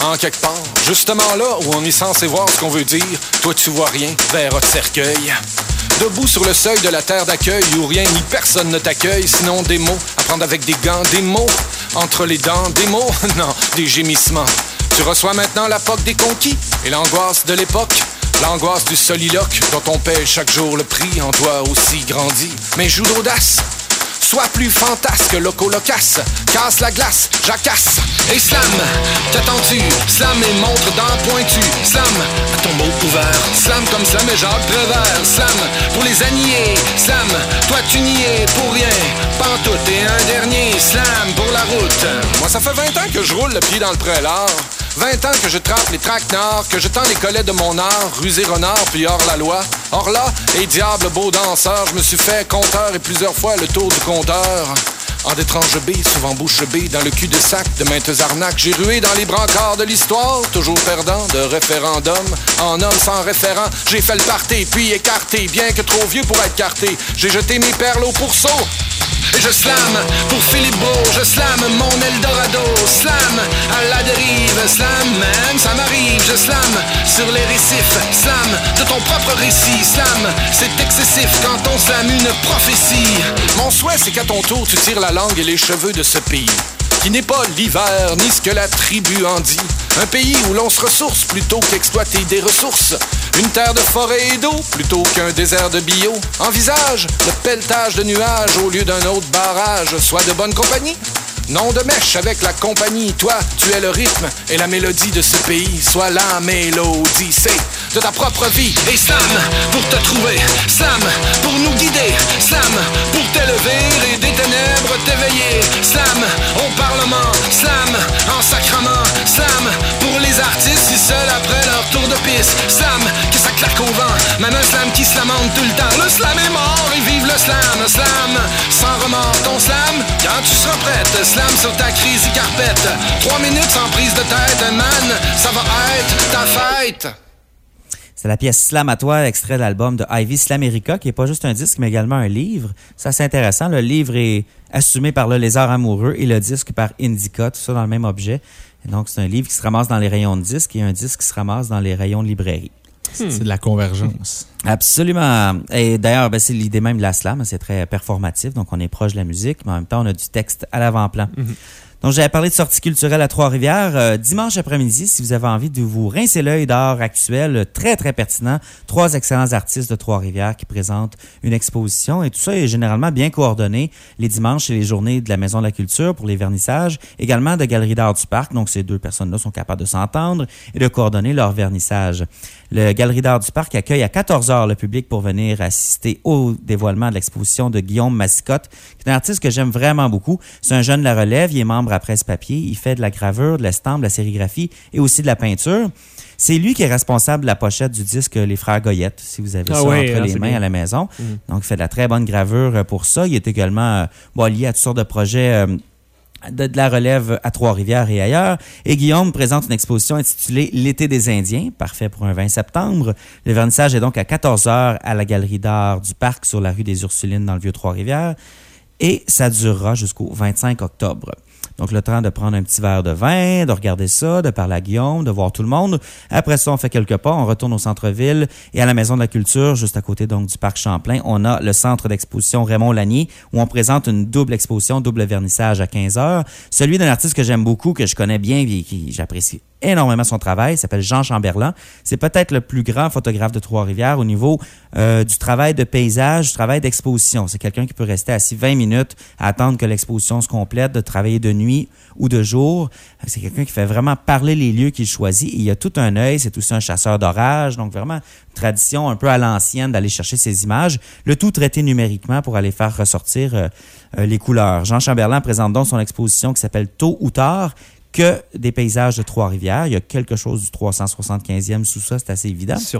en quelque part. Justement là où on est censé voir ce qu'on veut dire, toi tu vois rien, verre de cercueil. Debout sur le seuil de la terre d'accueil où rien ni personne ne t'accueille, sinon des mots à prendre avec des gants, des mots entre les dents, des mots, non, des gémissements. Tu reçois maintenant la poque des conquis et l'angoisse de l'époque. L'angoisse du soliloque dont on paie chaque jour le prix en toi aussi grandi. Mais joue d'audace, sois plus fantasque, loco loquace, casse la glace, jacasse et slam. T'attends-tu? Slam et montre dents pointues. Slam à ton beau couvert. Slam comme Slam et Jacques Prévert. Slam pour les anniers. Slam, toi tu n'y es pour rien. Pantoute et un dernier. Slam pour la route. Moi ça fait vingt ans que je roule le pied dans le prélard. vingt ans que je trappe les traquenards, que je tends les collets de mon art, rusé renard puis hors la loi. Or là, et diable beau danseur, je me suis fait compteur et plusieurs fois le tour du compteur. En d'étranges baies, souvent bouche bée, dans le cul de sac de maintes arnaques, j'ai rué dans les brancards de l'histoire, toujours perdant de référendum. En homme sans référent, j'ai fait le party, puis écarté, bien que trop vieux pour être carté. J'ai jeté mes perles au pourceau. Et je slame pour Philippe Beau, je slame mon Eldorado, slam à la dérive, slam même ça m'arrive, je slame sur les récifs, slam de ton propre récit, slam c'est excessif quand on slame une prophétie. Mon souhait c'est qu'à ton tour tu tires la langue et les cheveux de ce pays, qui n'est pas l'hiver ni ce que la tribu en dit. Un pays où l'on se ressource plutôt qu'exploiter des ressources. Une terre de forêt et d'eau plutôt qu'un désert de bio. Envisage le pelletage de nuages au lieu d'un autre barrage. Sois de bonne compagnie, nom de mèche avec la compagnie. Toi, tu es le rythme et la mélodie de ce pays. Sois la mélodie, c'est de ta propre vie. Et slam pour te trouver, slam pour nous guider, slam pour t'élever et des ténèbres t'éveiller. Slam au parlement, slam en sacrement, slam pour les artistes si seuls après leur tour de piste. Slam que ça claque au vent, même un slam qui slamente tout le temps. Le slam est mort et vive le slam, slam sans remords ton slam quand tu seras prête. Slam sur ta crise et carpette, trois minutes sans prise de tête, man, ça va être ta fête. C'est la pièce Slam à toi, extrait de l'album de Ivy Slamerica, qui est pas juste un disque, mais également un livre. C'est assez intéressant. Le livre est assumé par le Lézard Amoureux et le disque par Indica, tout ça dans le même objet. Et donc, c'est un livre qui se ramasse dans les rayons de disques et un disque qui se ramasse dans les rayons de librairie. Hmm. C'est de la convergence. Absolument. Et d'ailleurs, ben, c'est l'idée même de la slam. C'est très performatif, donc on est proche de la musique, mais en même temps, on a du texte à l'avant-plan. Mm-hmm. Donc, j'avais parlé de sortie culturelle à Trois-Rivières. Euh, dimanche après-midi, si vous avez envie de vous rincer l'œil d'art actuel, très, très pertinent. Trois excellents artistes de Trois-Rivières qui présentent une exposition. Et tout ça est généralement bien coordonné les dimanches et les journées de la Maison de la Culture pour les vernissages. Également de Galerie d'art du Parc. Donc, ces deux personnes-là sont capables de s'entendre et de coordonner leur vernissage. Le Galerie d'art du Parc accueille à quatorze heures le public pour venir assister au dévoilement de l'exposition de Guillaume Massicotte, qui est un artiste que j'aime vraiment beaucoup. C'est un jeune de la relève, il est membre à Presse-Papier, il fait de la gravure, de l'estampe, de la sérigraphie et aussi de la peinture. C'est lui qui est responsable de la pochette du disque Les Frères Goyette, si vous avez ah ça oui, entre les mains bien. À la maison. Mmh. Donc, il fait de la très bonne gravure pour ça. Il est également euh, bon, lié à toutes sortes de projets euh, De, de la relève à Trois-Rivières et ailleurs. Et Guillaume présente une exposition intitulée L'été des Indiens, parfait pour un vingt septembre. Le vernissage est donc à quatorze heures à la Galerie d'art du Parc sur la rue des Ursulines dans le Vieux-Trois-Rivières. Et ça durera jusqu'au vingt-cinq octobre. Donc, le temps de prendre un petit verre de vin, de regarder ça, de parler à Guillaume, de voir tout le monde. Après ça, on fait quelques pas, on retourne au centre-ville et à la Maison de la Culture, juste à côté donc du Parc Champlain, on a le centre d'exposition Raymond Lanier où on présente une double exposition, double vernissage à quinze heures. Celui d'un artiste que j'aime beaucoup, que je connais bien et qui j'apprécie énormément son travail, il s'appelle Jean Chamberlain. C'est peut-être le plus grand photographe de Trois-Rivières au niveau euh, du travail de paysage, du travail d'exposition. C'est quelqu'un qui peut rester assis vingt minutes à attendre que l'exposition se complète, de travailler de nuit ou de jour. C'est quelqu'un qui fait vraiment parler les lieux qu'il choisit. Et il a tout un œil, c'est aussi un chasseur d'orage, donc vraiment une tradition un peu à l'ancienne d'aller chercher ces images, le tout traité numériquement pour aller faire ressortir euh, euh, les couleurs. Jean Chamberlain présente donc son exposition qui s'appelle Tôt ou tard, que des paysages de Trois-Rivières. Il y a quelque chose du trois cent soixante-quinzième sous ça, c'est assez évident. Sûrement.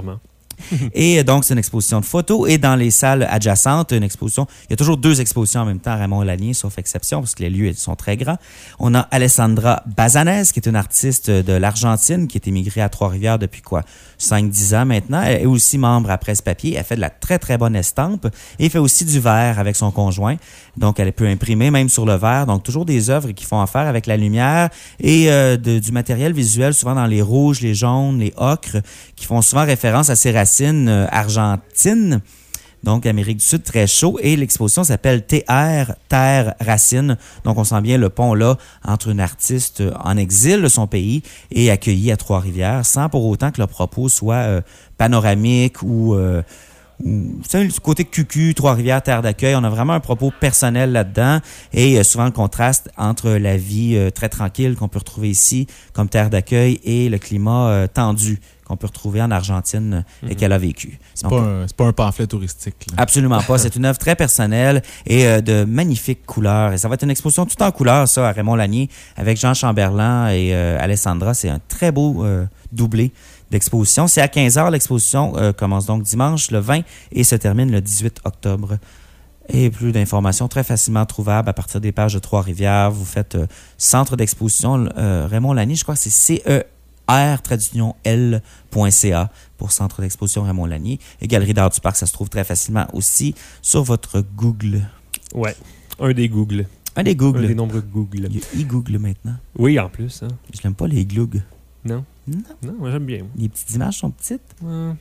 Et donc, c'est une exposition de photos. Et dans les salles adjacentes, une exposition. Il y a toujours deux expositions en même temps à Raymond-Lanier, sauf exception, parce que les lieux sont très grands. On a Alessandra Bazanez, qui est une artiste de l'Argentine, qui est émigrée à Trois-Rivières depuis quoi? cinq dix ans maintenant. Elle est aussi membre à Presse-Papier. Elle fait de la très, très bonne estampe. Et fait aussi du verre avec son conjoint. Donc, elle peut imprimer même sur le verre. Donc, toujours des œuvres qui font affaire avec la lumière et euh, de, du matériel visuel, souvent dans les rouges, les jaunes, les ocres, qui font souvent référence à ces racines euh, argentines. Donc, Amérique du Sud, très chaud. Et l'exposition s'appelle T R, Terre, Racine. Donc, on sent bien le pont là entre une artiste en exil de son pays et accueillie à Trois-Rivières, sans pour autant que le propos soit euh, panoramique ou... Euh, c'est le côté cucu, Trois-Rivières, terre d'accueil. On a vraiment un propos personnel là-dedans et euh, souvent le contraste entre la vie euh, très tranquille qu'on peut retrouver ici comme terre d'accueil et le climat euh, tendu qu'on peut retrouver en Argentine euh, mm-hmm. et qu'elle a vécu. C'est pas, un, c'est pas un pamphlet touristique. Là. Absolument pas. C'est une œuvre très personnelle et euh, de magnifiques couleurs. Et ça va être une exposition tout en couleurs, ça, à Raymond-Lanier, avec Jean Chamberlain et euh, Alessandra. C'est un très beau euh, doublé d'exposition. C'est à quinze heures. L'exposition euh, commence donc dimanche le vingt et se termine le dix-huit octobre. Et plus d'informations très facilement trouvables à partir des pages de Trois-Rivières. Vous faites euh, centre d'exposition euh, Raymond-Lanier, je crois que c'est C E R traduction L point C A pour centre d'exposition Raymond-Lanier. Et Galerie d'art du parc, ça se trouve très facilement aussi sur votre Google. Ouais, un des Google. Un des Google. Un des nombreux Google. Il y a e-Google maintenant. Oui, en plus. Hein. Je l'aime pas les Gloog. Non. Non. Non, moi j'aime bien. Les petites images sont petites. Euh...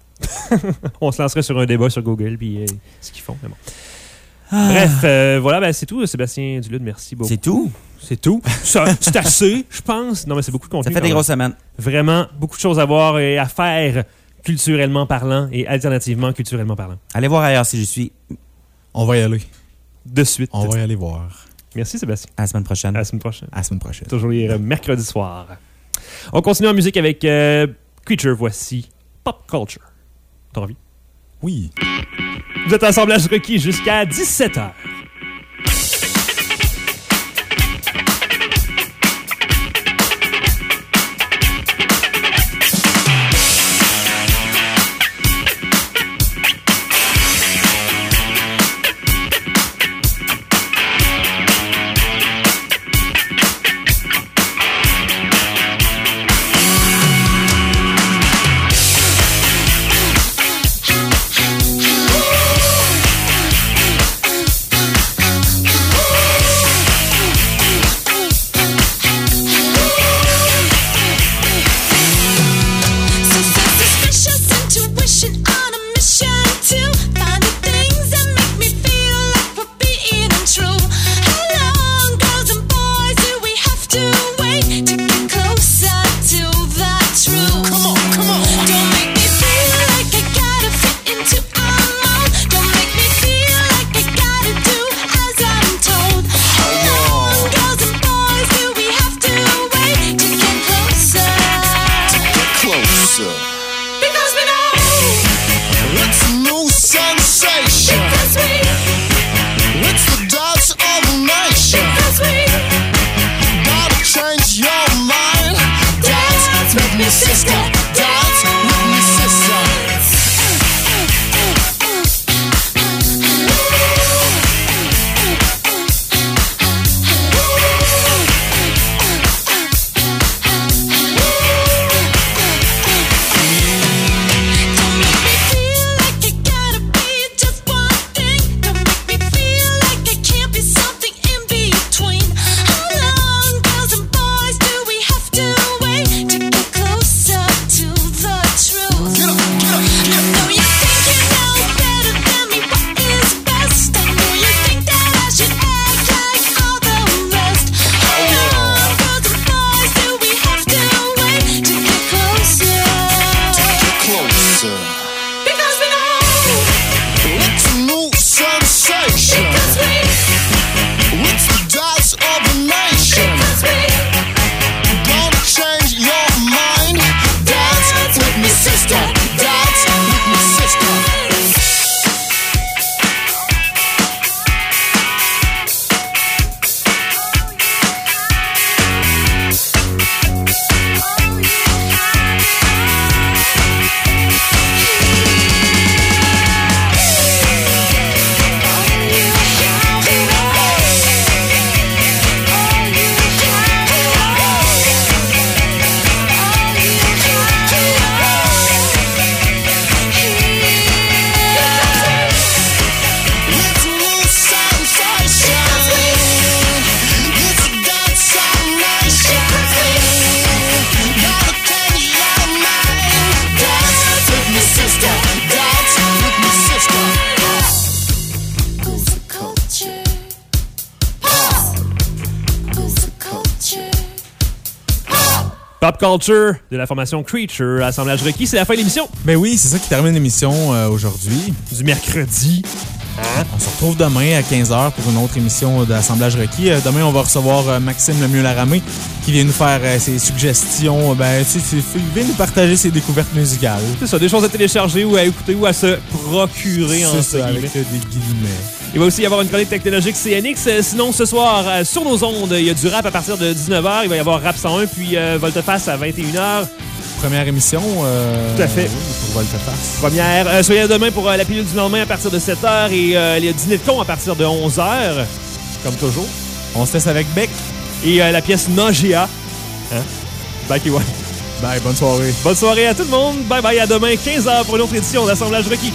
On se lancerait sur un débat sur Google, puis euh, ce qu'ils font. Mais bon. Ah. Bref, euh, voilà, ben, c'est tout. Sébastien Dulude, merci beaucoup. C'est tout? C'est tout. Ça, c'est assez, je pense. Non, mais c'est beaucoup de contenu. Ça fait des grosses semaines. Vraiment, beaucoup de choses à voir et à faire culturellement parlant et alternativement culturellement parlant. Allez voir ailleurs si j'y suis. On va y aller. De suite. On va y aller voir. Merci Sébastien. À la semaine prochaine. À la semaine prochaine. À la semaine prochaine. Toujours les mercredi soir. On continue en musique avec euh, Creature. Voici Pop Culture. T'as envie? Oui. Vous êtes à Assemblage requis jusqu'à dix-sept heures. Woo! Pop Culture de la formation Creature, assemblage requis. C'est la fin de l'émission. Ben oui, c'est ça qui termine l'émission euh, aujourd'hui. Du mercredi. Hein? On se retrouve demain à quinze heures pour une autre émission d'assemblage requis. Euh, demain, on va recevoir euh, Maxime Lemieux-Laramé qui vient nous faire euh, ses suggestions. Ben, tu sais, il vient nous partager ses découvertes musicales. C'est ça, des choses à télécharger ou à écouter ou à se procurer en C'est ça, avec euh, des guillemets. Il va aussi y avoir une chronique technologique C N X. Sinon, ce soir, euh, sur nos ondes, il y a du rap à partir de dix-neuf heures. Il va y avoir Rap cent un, puis euh, Volteface à vingt et une heures. Première émission. Euh, Tout à fait. Pour Volteface. Première. Euh, soyez là demain pour euh, la pilule du lendemain à partir de sept heures et euh, le dîner de con à partir de onze heures. Comme toujours. On se laisse avec Beck. Et euh, la pièce Nagea. Hein? Bye, K one. Bye, bonne soirée. Bonne soirée à tout le monde. Bye bye, à demain, quinze heures pour une autre édition d'Assemblage requis.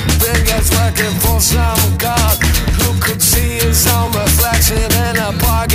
Some God who could see his own reflection in a park.